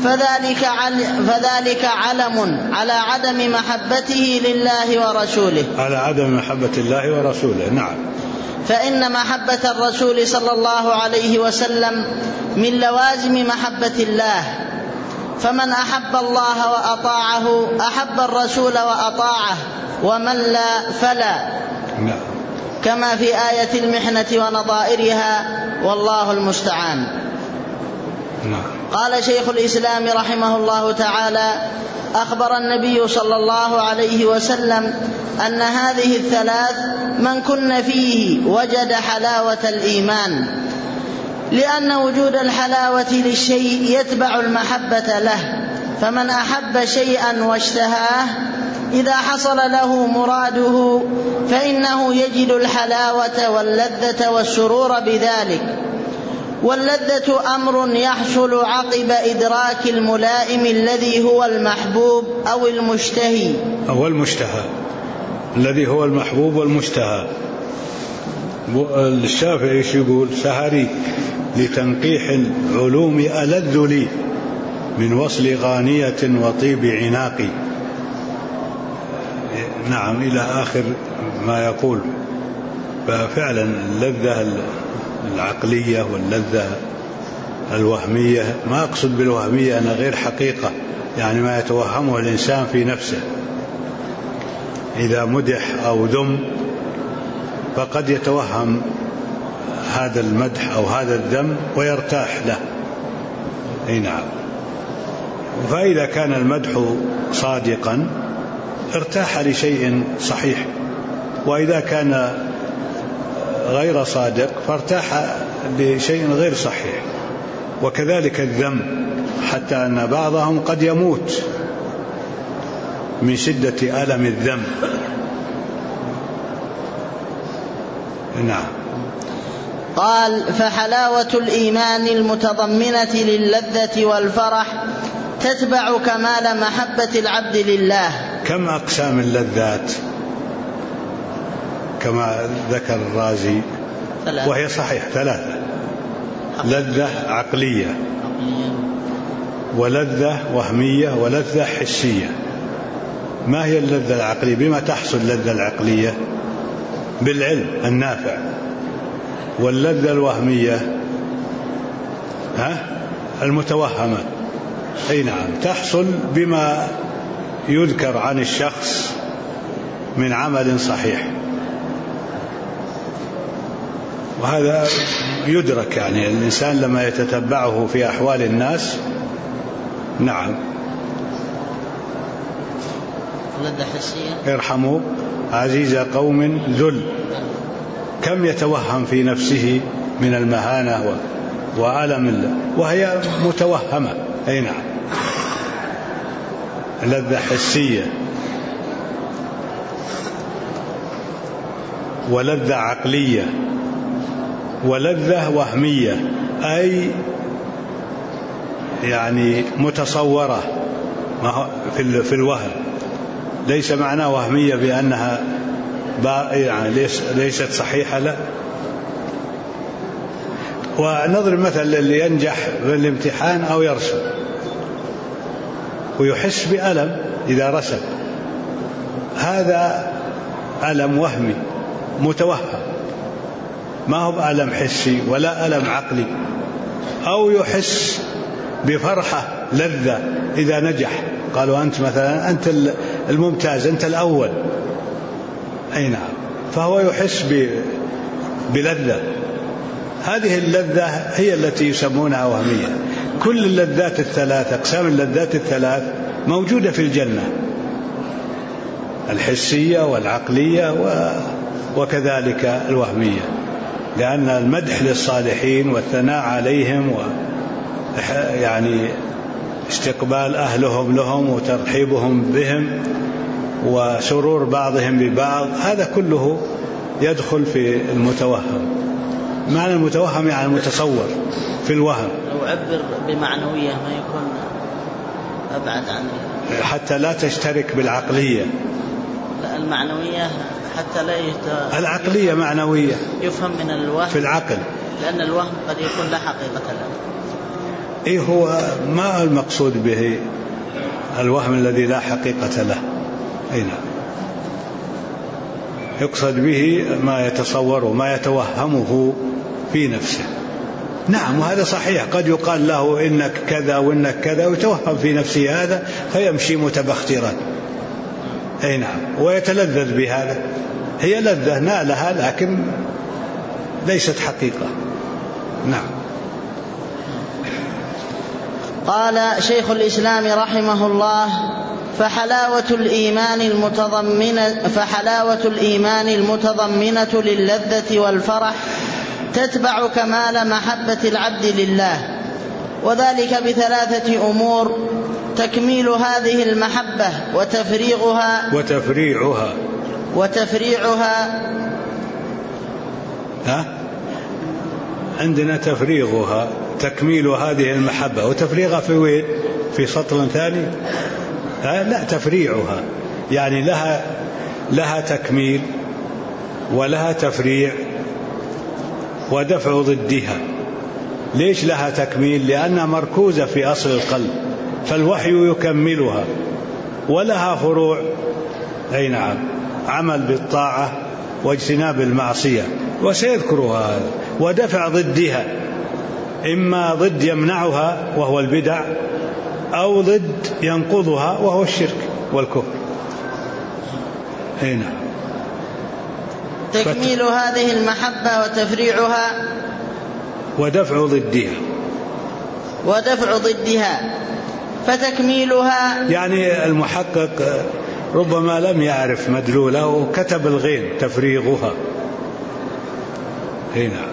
[SPEAKER 2] فذلك علم على عدم محبته لله ورسوله.
[SPEAKER 1] على عدم محبة الله ورسوله. نعم.
[SPEAKER 2] فإن محبة الرسول صلى الله عليه وسلم من لوازم محبة الله، فمن أحب الله وأطاعه أحب الرسول وأطاعه، ومن لا فلا.
[SPEAKER 1] نعم.
[SPEAKER 2] كما في آية المحنة ونظائرها، والله المستعان.
[SPEAKER 1] نعم.
[SPEAKER 2] قال شيخ الإسلام رحمه الله تعالى: أخبر النبي صلى الله عليه وسلم أن هذه الثلاث من كن فيه وجد حلاوة الإيمان، لأن وجود الحلاوة للشيء يتبع المحبة له، فمن أحب شيئا واشتهاه إذا حصل له مراده فإنه يجد الحلاوة واللذة والسرور بذلك. واللذة أمر يحصل عقب إدراك الملائم الذي هو المحبوب أو المشتهي
[SPEAKER 1] أو المشتهى، الذي هو المحبوب والمشتهى. الشافعي يقول: سهري لتنقيح العلوم ألذ لي من وصل غانية وطيب عناقي. نعم، إلى آخر ما يقول. ففعلا اللذة العقلية واللذة الوهمية، ما أقصد بالوهمية أنا غير حقيقة، يعني ما يتوهمه الإنسان في نفسه إذا مدح أو ذم، فقد يتوهم هذا المدح أو هذا الذم ويرتاح له. أي نعم. فإذا كان المدح صادقا ارتاح لشيء صحيح، وإذا كان غير صادق فارتاح لشيء غير صحيح. وكذلك الذم، حتى أن بعضهم قد يموت من شدة ألم الذم. نعم.
[SPEAKER 2] قال: فحلاوة الإيمان المتضمنة للذة والفرح تتبع كمال محبة العبد لله.
[SPEAKER 1] كم أقسام اللذات كما ذكر الرازي، وهي صحيح 3: لذة عقلية، ولذة وهمية، ولذة حسية. ما هي اللذة العقلية؟ بما تحصل اللذة العقلية؟ بالعلم النافع. واللذة الوهمية المتوهمة، أي نعم، تحصل بما يذكر عن الشخص من عمل صحيح، وهذا يدرك، يعني الإنسان لما يتتبعه في أحوال الناس. نعم.
[SPEAKER 2] لذة حسية:
[SPEAKER 1] ارحموا عزيز قوم ذل كم يتوهم في نفسه من المهانة وألم، وهي متوهمة. أي نعم، لذة حسية ولذة عقلية ولذة وهمية، أي يعني متصورة في الوهم، ليس معناه وهمية بأنها يعني ليست صحيحة، لا. ونضرب مثل اللي ينجح في الامتحان أو يرسم ويحس بألم إذا رسم، هذا ألم وهمي متوهم، ما هو بألم حسي ولا ألم عقلي. أو يحس بفرحة لذة إذا نجح، قالوا أنت مثلا أنت الممتاز، أنت الأول، أي نعم، فهو يحس بلذة. هذه اللذة هي التي يسمونها وهمية. كل اللذات الثلاث، أقسام اللذات الثلاث موجودة في الجنة، الحسية والعقلية وكذلك الوهمية، لأن المدح للصالحين والثناء عليهم يعني استقبال أهلهم لهم وترحيبهم بهم وسرور بعضهم ببعض، هذا كله يدخل في المتوهم. معنى المتوهم يعني المتصور في الوهم.
[SPEAKER 2] لو عبر بمعنوية ما يكون أبعد عنه،
[SPEAKER 1] حتى لا تشترك بالعقلية.
[SPEAKER 2] لا، المعنوية حتى لا
[SPEAKER 1] العقلية معنوية
[SPEAKER 2] يفهم من الوهم
[SPEAKER 1] في العقل،
[SPEAKER 2] لأن الوهم قد يكون لا حقيقة له.
[SPEAKER 1] إيه هو ما المقصود به الوهم الذي لا حقيقة له؟ أي نعم، يقصد به ما يتصوره، ما يتوهمه في نفسه. نعم، وهذا صحيح، قد يقال له إنك كذا وإنك كذا ويتوهم في نفسه هذا فيمشي متبخترا. أي نعم، ويتلذذ بهذا، هي لذة نالها لكن ليست حقيقة. نعم.
[SPEAKER 2] قال شيخ الإسلام رحمه الله: فحلاوة الإيمان المتضمنة للذة والفرح تتبع كمال محبة العبد لله، وذلك بثلاثة أمور: تكميل هذه المحبة وتفريعها
[SPEAKER 1] عندنا تفريغها، تكميل هذه المحبة، وتفريغها في وين؟ في سطر ثاني؟ لا، تفريعها يعني لها تكميل ولها تفريع ودفع ضدها. ليش لها تكميل؟ لأنها مركوزة في أصل القلب، فالوحي يكملها، ولها فروع. أي نعم، عمل بالطاعة واجتناب المعصية، وسيذكرها هذا. ودفع ضدها، إما ضد يمنعها وهو البدع، أو ضد ينقضها وهو الشرك والكفر. هنا
[SPEAKER 2] تكميل هذه المحبة وتفريعها
[SPEAKER 1] ودفع ضدها. فتكميلها يعني المحقق ربما لم يعرف مدلوله وكتب الغين تفريغها. هنا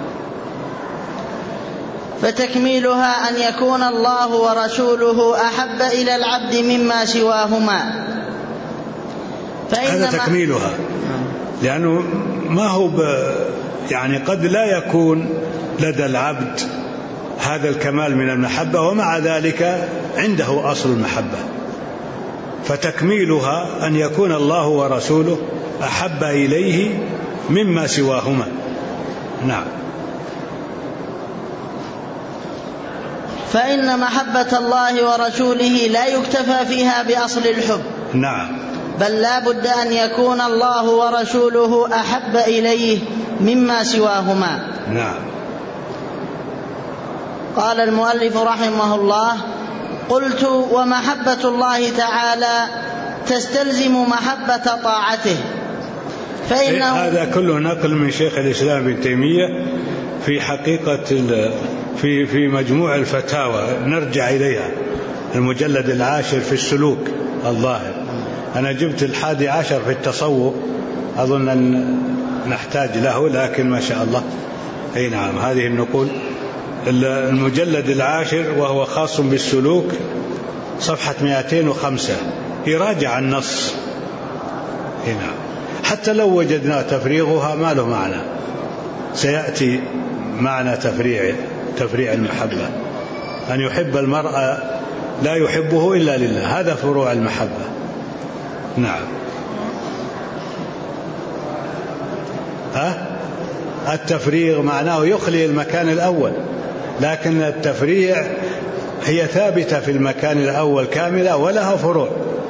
[SPEAKER 2] فتكميلها أن يكون الله ورسوله أحب إلى العبد مما سواهما.
[SPEAKER 1] هذا تكميلها، لأنه ما هو يعني قد لا يكون لدى العبد هذا الكمال من المحبة، ومع ذلك عنده أصل المحبة. فتكميلها أن يكون الله ورسوله أحب إليه مما سواهما. نعم.
[SPEAKER 2] فإن محبة الله ورسوله لا يكتفى فيها بأصل الحب.
[SPEAKER 1] نعم،
[SPEAKER 2] بل لا بد أن يكون الله ورسوله أحب إليه مما سواهما.
[SPEAKER 1] نعم.
[SPEAKER 2] قال المؤلف رحمه الله: قلت: ومحبة الله تعالى تستلزم محبة طاعته، فإنه
[SPEAKER 1] هذا كله نقل من شيخ الإسلام ابن تيمية في حقيقة في مجموع الفتاوى، نرجع إليها، المجلد 10 في السلوك الظاهر. أنا جبت 11 في التصوف، أظن نحتاج له، لكن ما شاء الله. أي نعم. هذه النقول المجلد 10 وهو خاص بالسلوك صفحة 205 يراجع النص. أي نعم. حتى لو وجدنا تفريغها ما له معنى، سيأتي معنى تفريع المحبة، أن يحب المرء لا يحبه إلا لله، هذا فروع المحبة. نعم. التفريغ معناه يخلي المكان الأول، لكن التفريع هي ثابتة في المكان الأول كاملة ولها فروع.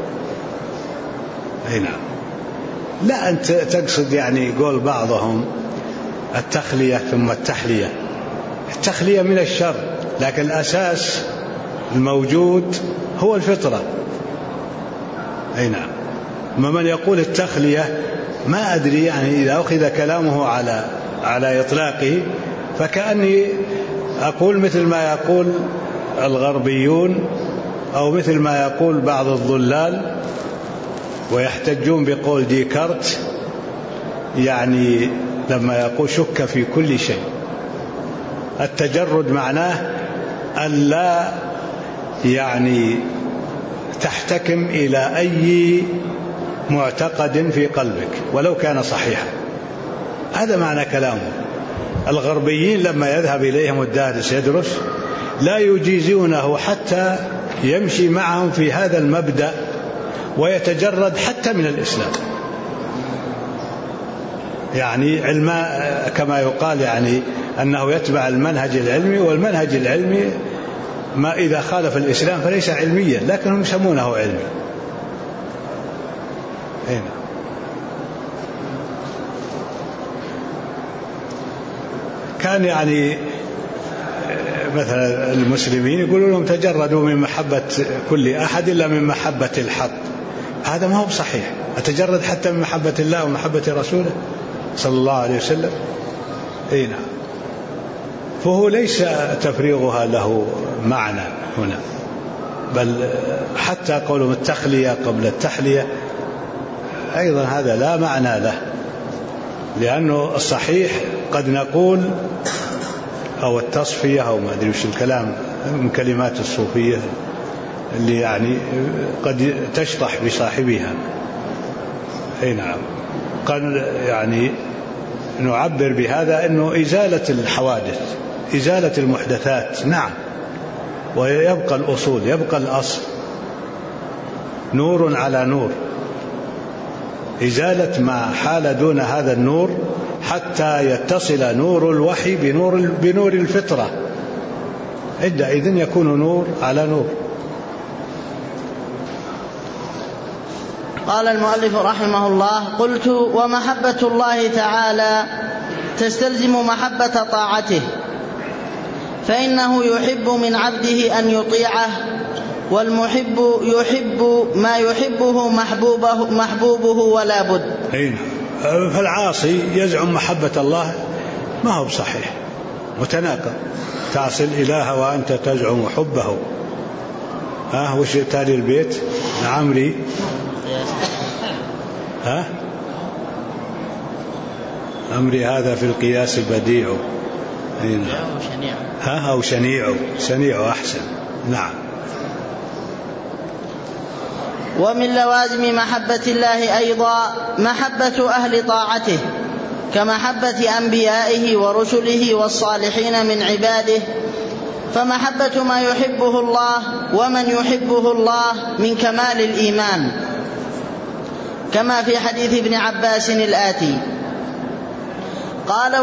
[SPEAKER 1] هنا لا أنت تقصد يعني يقول بعضهم التخلية ثم التحلية. التخلية من الشر، لكن الأساس الموجود هو الفطرة. أي نعم. من يقول التخلية ما أدري، يعني إذا أخذ كلامه على إطلاقه فكأني أقول مثل ما يقول الغربيون أو مثل ما يقول بعض الضلال ويحتجون بقول ديكارت، يعني لما يقول شك في كل شيء. التجرد معناه ألا يعني تحتكم إلى أي معتقد في قلبك ولو كان صحيحا. هذا معنى كلامه. الغربيين لما يذهب إليهم الدارس يدرس لا يجيزونه حتى يمشي معهم في هذا المبدأ ويتجرد حتى من الإسلام، يعني علماء كما يقال، يعني أنه يتبع المنهج العلمي، والمنهج العلمي ما إذا خالف الإسلام فليس علميا، لكنهم يسمونه علمي. هنا كان يعني مثلا المسلمين يقولون لهم تجردوا من محبة كل أحد إلا من محبة الحق. هذا ما هو بصحيح. أتجرد حتى من محبة الله ومحبة رسوله صلى الله عليه وسلم. أي نعم. فهو ليس تفريغها له معنى هنا، بل حتى قولهم التخلية قبل التحلية أيضا هذا لا معنى له، لأنه الصحيح قد نقول أو التصفية أو ما أدري وش الكلام من كلمات الصوفية اللي يعني قد تشطح بصاحبها. أي نعم. قد يعني نعبر بهذا أنه إزالة الحوادث، إزالة المحدثات. نعم. ويبقى الأصول، يبقى الأصل، نور على نور، إزالة ما حال دون هذا النور حتى يتصل نور الوحي بنور الفطرة، إذن يكون نور على نور.
[SPEAKER 2] قال المؤلف رحمه الله: قلت: ومحبة الله تعالى تستلزم محبة طاعته، فإنه يحب من عبده أن يطيعه، والمحب يحب ما يحبه محبوبه ولا بد.
[SPEAKER 1] فالعاصي يزعم محبة الله ما هو بصحيح، متناقض. تعصي الإله وأنت تزعم حبه. وش تالي البيت عمري؟ أمري هذا في القياس بديع. أو شنيع أحسن. نعم.
[SPEAKER 2] ومن لوازم محبة الله أيضا محبة أهل طاعته، كمحبة أنبيائه ورسله والصالحين من عباده، فمحبة ما يحبه الله ومن يحبه الله من كمال الإيمان، كما في حديث ابن عباس الآتي. قال: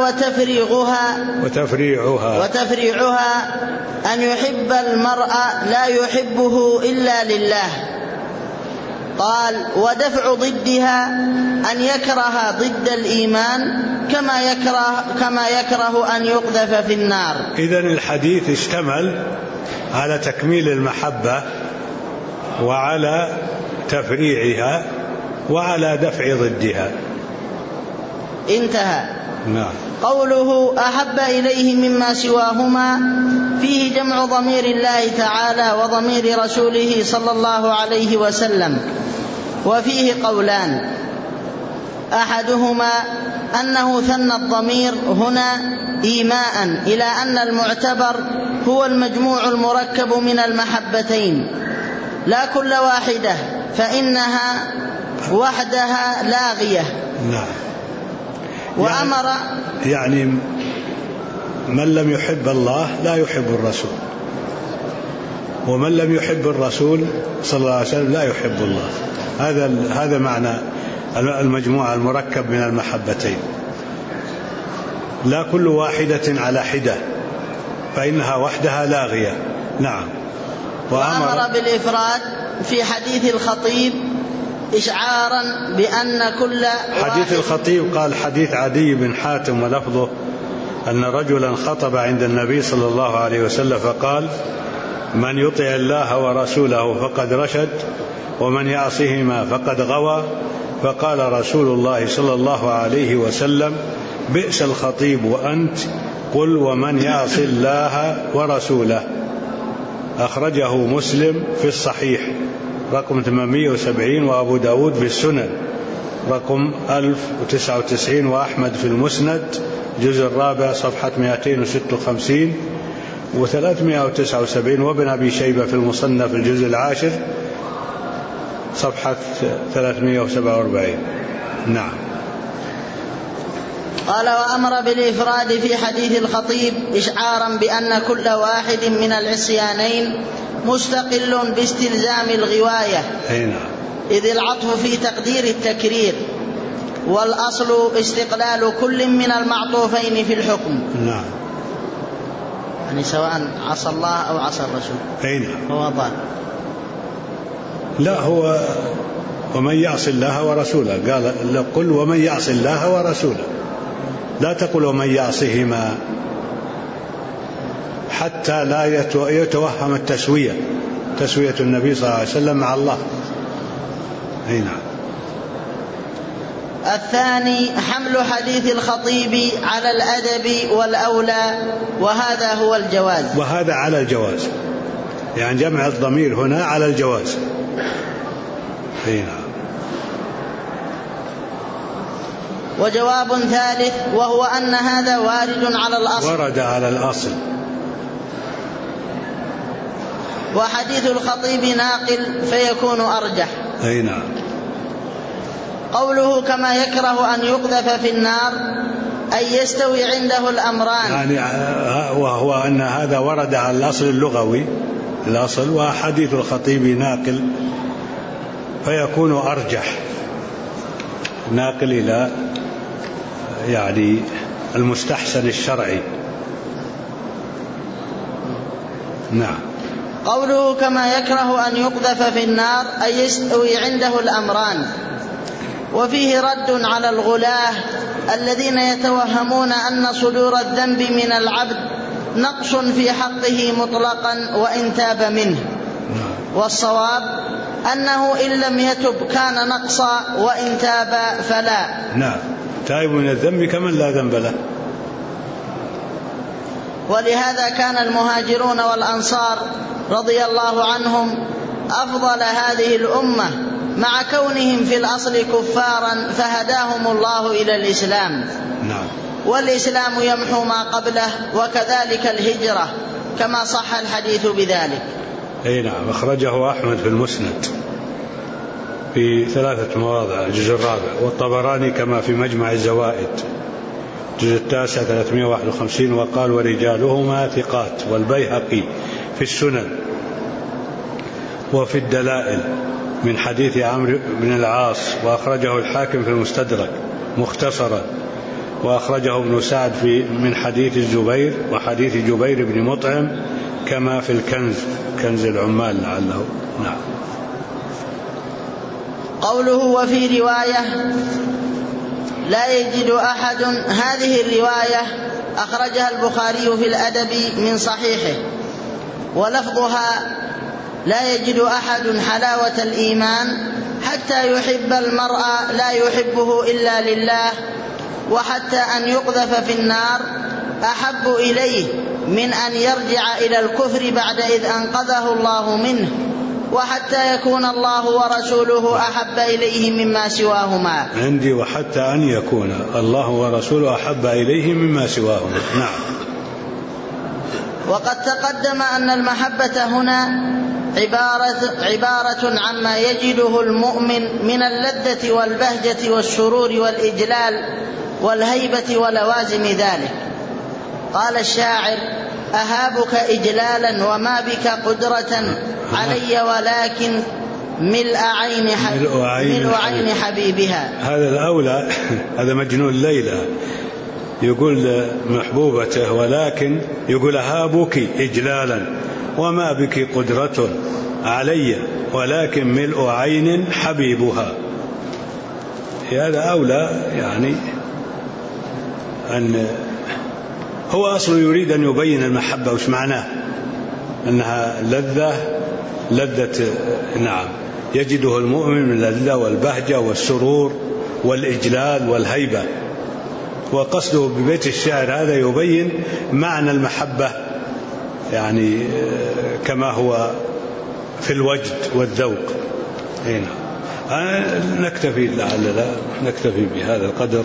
[SPEAKER 2] وتفريعها أن يحب المرء لا يحبه إلا لله. قال: ودفع ضدها أن يكره ضد الإيمان كما يكره أن يقذف في النار.
[SPEAKER 1] إذن الحديث اشتمل على تكميل المحبة وعلى تفريعها وعلى دفع ضدها.
[SPEAKER 2] انتهى.
[SPEAKER 1] نعم.
[SPEAKER 2] قوله أحب إليه مما سواهما فيه جمع ضمير الله تعالى وضمير رسوله صلى الله عليه وسلم، وفيه قولان: أحدهما أنه ثنى الضمير هنا إيماء إلى أن المعتبر هو المجموع المركب من المحبتين لا كل واحدة، فإنها وحدها لاغية.
[SPEAKER 1] نعم.
[SPEAKER 2] وأمر
[SPEAKER 1] يعني من لم يحب الله لا يحب الرسول، ومن لم يحب الرسول صلى الله عليه وسلم لا يحب الله. هذا معنى المجموعة المركب من المحبتين، لا كل واحدة على حدة، فإنها وحدها لاغية. نعم.
[SPEAKER 2] وأمر بالإفراد في حديث الخطيب إشعارا بأن كل
[SPEAKER 1] حديث الخطيب قال حديث عدي بن حاتم ولفظه أن رجلا خطب عند النبي صلى الله عليه وسلم فقال: من يطع الله ورسوله فقد رشد ومن يعصهما فقد غوى. فقال رسول الله صلى الله عليه وسلم: بئس الخطيب وأنت، قل ومن يعص الله ورسوله. أخرجه مسلم في الصحيح رقم 870، وأبو داود في السنن رقم 1099، وأحمد في المسند جزء الرابع صفحة 256 و379، وابن أبي شيبة في المصنف الجزء العاشر صفحة 347. نعم.
[SPEAKER 2] قال: وأمر بالإفراد في حديث الخطيب إشعارا بأن كل واحد من العصيانين مستقل باستلزام الغواية، إذ العطف في تقدير التكرير، والأصل استقلال كل من المعطوفين في الحكم.
[SPEAKER 1] نعم.
[SPEAKER 2] يعني سواء عصى الله أو عصى الرسول.
[SPEAKER 1] نعم.
[SPEAKER 2] هو ضال.
[SPEAKER 1] لا، هو ومن يعص الله ورسوله، قال قل ومن يعص الله ورسوله، لا تقل ومن يعصهما، حتى لا يتوهم تسوية النبي صلى الله عليه وسلم مع الله. نعم.
[SPEAKER 2] الثاني حمل حديث الخطيب على الأدب والأولى، وهذا هو الجواز.
[SPEAKER 1] وهذا على الجواز، يعني جمع الضمير هنا على الجواز. نعم.
[SPEAKER 2] وجواب ثالث وهو أن هذا وارد على الأصل.
[SPEAKER 1] ورد على الأصل.
[SPEAKER 2] وحديث الخطيب ناقل فيكون أرجح.
[SPEAKER 1] نعم.
[SPEAKER 2] قوله كما يكره أن يقذف في النار أي يستوي عنده الأمران،
[SPEAKER 1] يعني وهو أن هذا ورد على الأصل اللغوي، الأصل، وحديث الخطيب ناقل فيكون أرجح، ناقل إلى يعني المستحسن الشرعي. نعم.
[SPEAKER 2] قوله كما يكره أن يقذف في النار أي يستوي عنده الأمران، وفيه رد على الغلاة الذين يتوهمون أن صدور الذنب من العبد نقص في حقه مطلقا وإن تاب منه. والصواب أنه إن لم يتب كان نقصا، وإن تاب فلا.
[SPEAKER 1] نعم. تائب من الذنب كمن لا ذنب له.
[SPEAKER 2] ولهذا كان المهاجرون والأنصار رضي الله عنهم أفضل هذه الأمة مع كونهم في الأصل كفارا، فهداهم الله إلى الإسلام.
[SPEAKER 1] نعم.
[SPEAKER 2] والإسلام يمحو ما قبله، وكذلك الهجرة كما صح الحديث بذلك.
[SPEAKER 1] نعم. أخرجه أحمد في المسند في 3 مواضع الجزء الرابع، والطبراني كما في مجمع الزوائد الجزء 9 351، وقال ورجالهما ثقات، والبيهقي في السنن وفي الدلائل من حديث عمرو بن العاص، وأخرجه الحاكم في المستدرك مختصرا، وأخرجه ابن سعد من حديث الزبير وحديث جبير بن مطعم كما في الكنز، كنز العمال لعله. نعم.
[SPEAKER 2] قوله وفي رواية لا يجد أحد، هذه الرواية أخرجها البخاري في الأدب من صحيحه، ولفظها لا يجد أحد حلاوة الإيمان حتى يحب المرء لا يحبه إلا لله، وحتى أن يقذف في النار أحب إليه من أن يرجع إلى الكفر بعد إذ أنقذه الله منه. وحتى يكون الله ورسوله أحب إليه مما سواهما.
[SPEAKER 1] عندي وحتى أن يكون الله ورسوله أحب إليه مما سواهما. نعم.
[SPEAKER 2] وقد تقدم أن المحبة هنا عبارة عما يجده المؤمن من اللذة والبهجة والسرور والإجلال والهيبة ولوازم ذلك. قال الشاعر: أهابك إجلالا وما بك قدرة علي ولكن ملء عين حبيبها.
[SPEAKER 1] هذا الأولى، هذا مجنون ليلى يقول محبوبته، ولكن يقول أهابك إجلالا وما بك قدرة علي ولكن ملء عين حبيبها. هذا أولى، يعني أن هو أصله يريد أن يبين المحبة وش معناه، أنها لذة نعم يجده المؤمن من اللذة والبهجة والسرور والإجلال والهيبة. وقصده ببيت الشعر هذا يبين معنى المحبة، يعني كما هو في الوجد والذوق. هنا نكتفي نكتفي بهذا القدر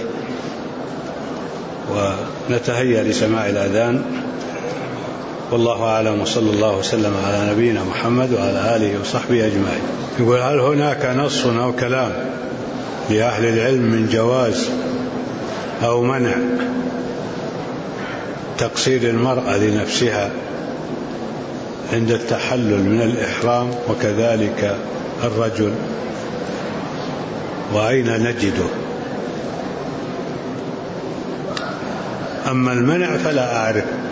[SPEAKER 1] ونتهيأ لسماع الأذان. والله أعلم، وصلى الله وسلم على نبينا محمد وعلى آله وصحبه أجمعين. يقول: هل هناك نص أو كلام لأهل العلم من جواز أو منع تقصير المرأة لنفسها عند التحلل من الإحرام وكذلك الرجل، وأين نجده؟ أما المنع فلا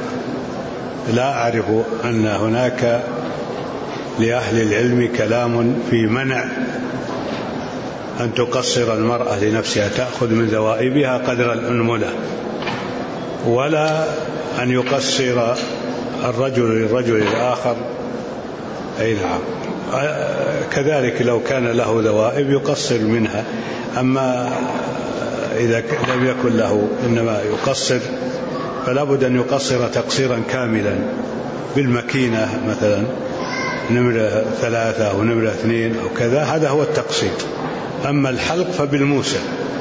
[SPEAKER 1] أعرف أن هناك لأهل العلم كلام في منع أن تقصر المرأة لنفسها، تأخذ من ذوائبها قدر الأنملة، ولا أن يقصر الرجل للرجل الآخر. أي نعم، كذلك لو كان له ذوائب يقصر منها. أما إذا لم يكن له إنما يقصر، فلا بد أن يقصر تقصيرا كاملا بالمكينة، مثلا نمرة 3 أو نمرة 2 أو كذا، هذا هو التقصير. أما الحلق فبالموسى.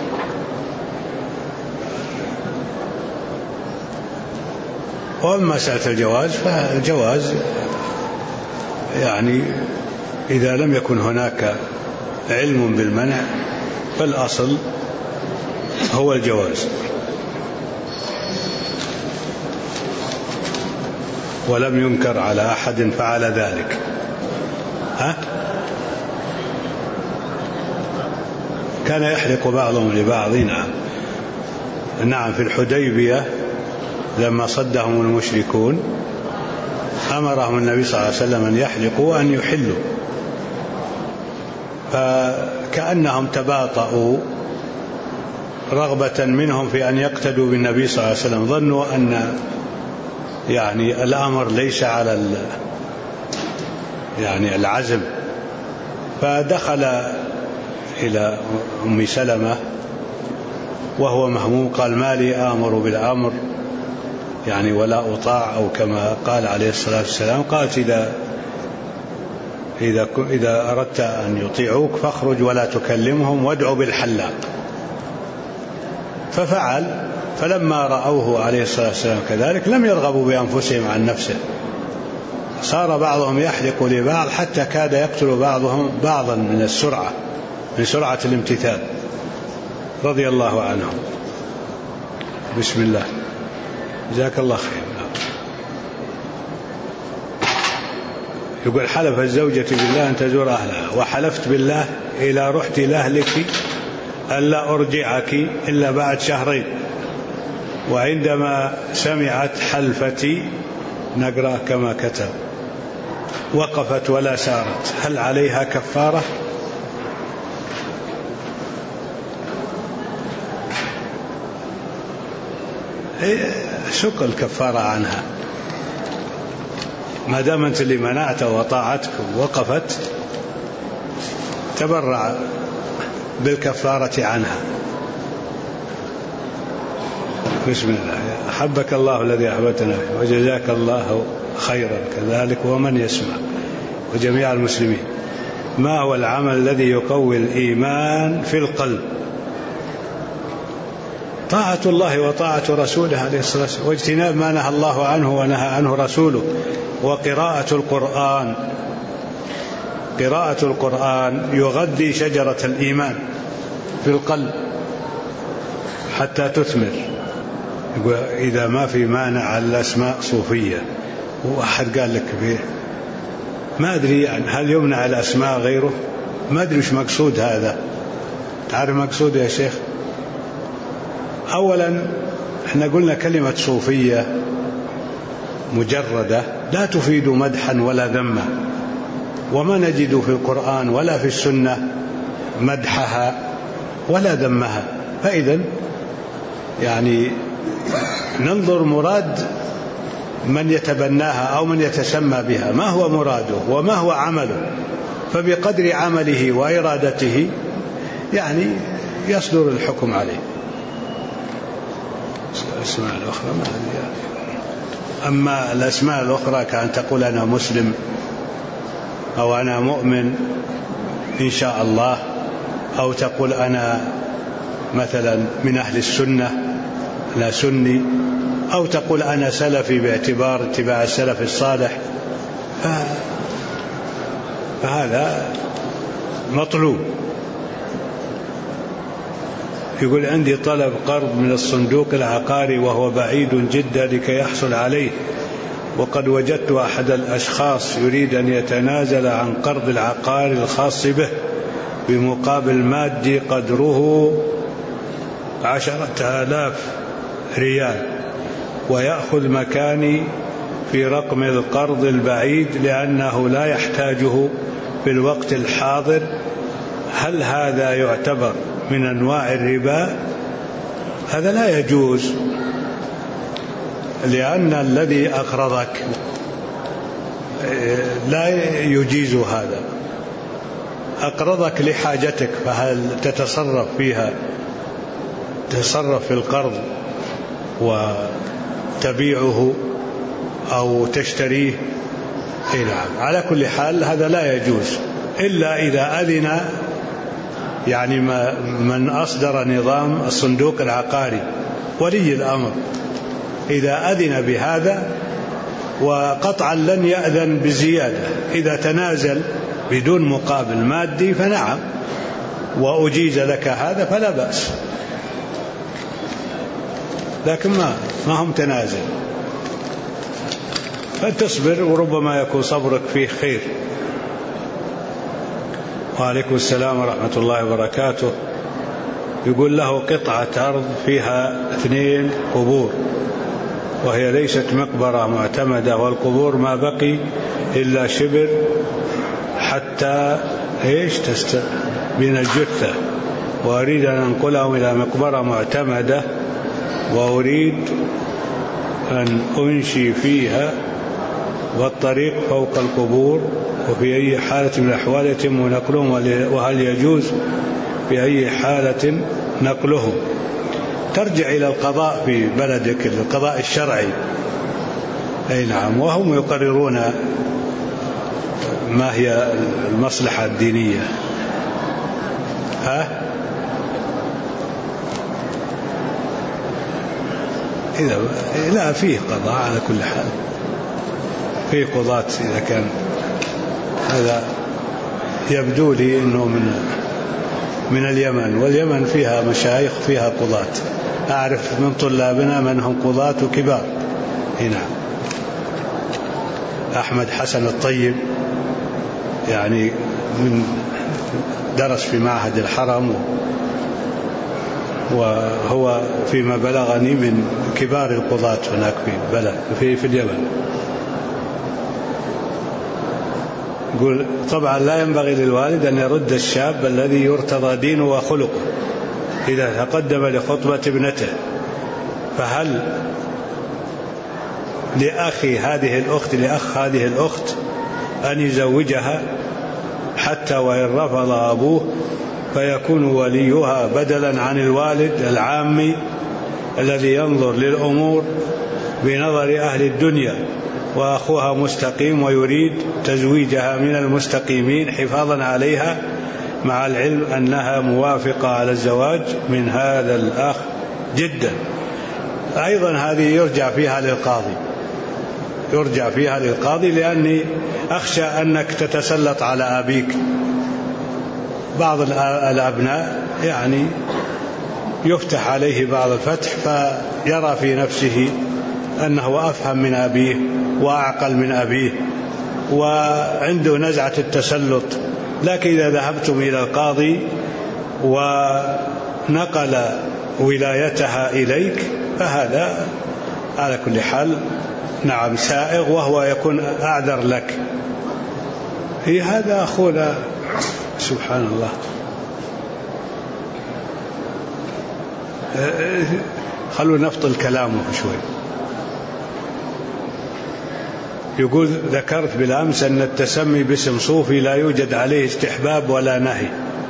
[SPEAKER 1] وأما مسألة الجواز فالجواز يعني إذا لم يكن هناك علم بالمنع فالأصل هو الجواز، ولم ينكر على أحد فعل ذلك. كان يحلق بعضهم لبعض. نعم، في الحديبية لما صدهم المشركون أمرهم النبي صلى الله عليه وسلم أن يحلقوا وأن يحلوا، فكأنهم تباطؤوا رغبة منهم في أن يقتدوا بالنبي صلى الله عليه وسلم، ظنوا أن يعني الأمر ليس على يعني العزم. فدخل إلى أم سلمة وهو مهموم، قال: ما لي آمر بالأمر يعني ولا أطاع، أو كما قال عليه الصلاة والسلام. قالت: إذا أردت أن يطيعوك فاخرج ولا تكلمهم وادعوا بالحلاق. ففعل، فلما رأوه عليه الصلاة والسلام كذلك لم يرغبوا بأنفسهم عن نفسه، صار بعضهم يحلق لبعض حتى كاد يقتل بعضهم بعضا من سرعة الامتثال، رضي الله عنهم. بسم الله، جزاك الله خير. يقول: حلف الزوجة بالله أن تزور أهلها، وحلفت بالله إذا رحت لأهلك ألا أرجعك إلا بعد 2 شهر، وعندما سمعت حلفتي، نقرأ كما كتب، وقفت ولا سارت، هل عليها كفارة؟ شق الكفارة عنها، ما دام أنت اللي منعت وطاعتك وقفت، تبرع بالكفارة عنها. بسم الله. أحبك الله الذي أحببتنا وجزاك الله خيرا كذلك، ومن يسمع وجميع المسلمين. ما هو العمل الذي يقوي الإيمان في القلب؟ طاعة الله وطاعة رسوله عليه الصلاة والسلام، واجتناب ما نهى الله عنه ونهى عنه رسوله، وقراءة القرآن. قراءة القرآن يغذي شجرة الإيمان في القلب حتى تثمر. إذا ما في مانع على الأسماء صوفية، وأحد قال لك فيه ما أدري يعني هل يمنع الأسماء غيره؟ ما أدري وش مقصود هذا. تعرف مقصود يا شيخ؟ أولا احنا قلنا كلمة صوفية مجردة لا تفيد مدحا ولا ذما، وما نجد في القرآن ولا في السنة مدحها ولا ذمها. فإذا يعني ننظر مراد من يتبناها أو من يتسمى بها، ما هو مراده وما هو عمله، فبقدر عمله وإرادته يعني يصدر الحكم عليه. الأسماء الأخرى ما هي. أما الأسماء الأخرى كأن تقول أنا مسلم أو أنا مؤمن إن شاء الله، أو تقول أنا مثلا من أهل السنة أنا سني، أو تقول أنا سلفي باعتبار اتباع السلف الصالح، فهذا مطلوب. يقول عندي طلب قرض من الصندوق العقاري وهو بعيد جدا لكي يحصل عليه، وقد وجدت أحد الأشخاص يريد أن يتنازل عن قرض العقار الخاص به بمقابل مادي قدره 10,000 ريال، ويأخذ مكاني في رقم القرض البعيد لأنه لا يحتاجه في الوقت الحاضر. هل هذا يعتبر من أنواع الربا؟ هذا لا يجوز، لأن الذي أقرضك لا يجيز هذا. أقرضك لحاجتك، فهل تتصرف فيها؟ تتصرف في القرض وتبيعه أو تشتريه؟ نعم. على كل حال هذا لا يجوز إلا إذا أذن يعني من أصدر نظام الصندوق العقاري ولي الأمر، إذا أذن بهذا، وقطعا لن يأذن بزيادة. إذا تنازل بدون مقابل مادي فنعم، وأجيز لك هذا فلا بأس، لكن ما هم تنازل، فتصبر وربما يكون صبرك فيه خير. وعليكم السلام ورحمة الله وبركاته. يقول له قطعة أرض فيها 2 قبور، وهي ليست مقبرة معتمدة، والقبور ما بقي إلا شبر حتى من الجثة، وأريد أن أنقلهم إلى مقبرة معتمدة، وأريد أن أنشي فيها، والطريق فوق القبور، وفي أي حالة من الأحوال يتم نقلهم، وهل يجوز في أي حالة نقلهم؟ ترجع إلى القضاء في بلدك، القضاء الشرعي. أي نعم، وهم يقررون ما هي المصلحة الدينية. إذا لا فيه قضاء على كل حال، فيه قضاة إذا كان هذا. يبدو لي أنه من اليمن، واليمن فيها مشايخ فيها قضاة. أعرف من طلابنا من هم قضاة كبار. نعم. أحمد حسن الطيب يعني من درس في معهد الحرم، وهو فيما بلغني من كبار القضاة هناك في اليمن. يقول طبعا لا ينبغي للوالد أن يرد الشاب الذي يرتضى دينه وخلقه إذا تقدم لخطبة ابنته، فهل لأخ هذه الأخت أن يزوجها حتى وإن رفض أبوه، فيكون وليها بدلا عن الوالد العامي الذي ينظر للأمور بنظر أهل الدنيا، وأخوها مستقيم ويريد تزويجها من المستقيمين حفاظا عليها، مع العلم أنها موافقة على الزواج من هذا الأخ جدا. أيضا هذه يرجع فيها للقاضي، لأني أخشى أنك تتسلط على أبيك. بعض الأبناء يعني يفتح عليه بعض الفتح فيرى في نفسه أنه أفهم من أبيه وأعقل من أبيه وعنده نزعة التسلط. لكن إذا ذهبتم إلى القاضي ونقل ولايتها إليك فهذا على كل حال نعم سائغ، وهو يكون أعذر لك. في هذا أخونا سبحان الله. خلوا نفضل كلامه شوي. يقول: ذكرت بالأمس أن التسمي باسم صوفي لا يوجد عليه استحباب ولا نهي.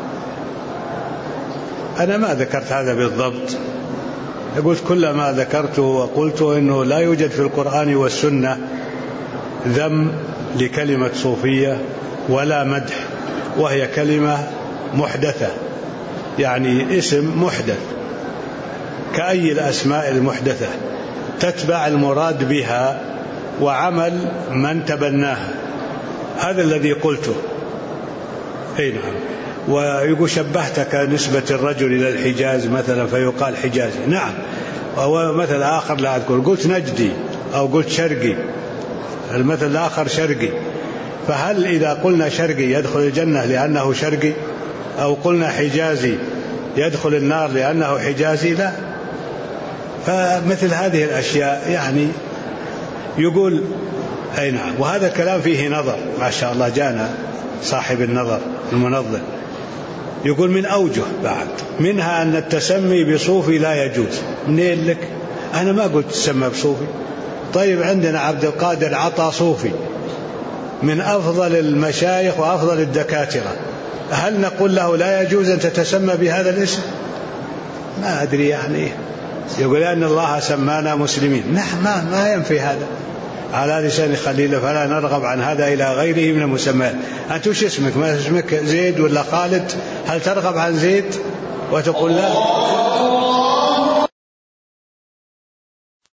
[SPEAKER 1] أنا ما ذكرت هذا بالضبط، قلت كل ما ذكرته وقلته أنه لا يوجد في القرآن والسنة ذم لكلمة صوفية ولا مدح، وهي كلمة محدثة، يعني اسم محدث كأي الأسماء المحدثة تتبع المراد بها وعمل من تبناها. هذا الذي قلته. أي نعم. ويقول شبهتك نسبة الرجل إلى الحجاز مثلا فيقال حجازي. نعم. ومثل آخر لا أذكر، قلت نجدي أو قلت شرقي، المثل الآخر شرقي. فهل إذا قلنا شرقي يدخل الجنة لأنه شرقي، أو قلنا حجازي يدخل النار لأنه حجازي؟ لا. فمثل هذه الأشياء يعني يقول أي نعم. وهذا الكلام فيه نظر ما شاء الله، جانا صاحب النظر المنظر يقول من أوجه بعد، منها أن التسمي بصوفي لا يجوز. منين لك؟ أنا ما قلت تسمى بصوفي. طيب عندنا عبد القادر عطا صوفي من أفضل المشايخ وأفضل الدكاترة، هل نقول له لا يجوز أن تتسمى بهذا الاسم؟ ما أدري يعني. يقول أن الله سمانا مسلمين. نعم، ما ينفي هذا على لسان خليل، فلا نرغب عن هذا إلى غيره من المسميات. أنت وش اسمك؟ ما اسمك زيد ولا خالد؟ هل ترغب عن زيد وتقول لا؟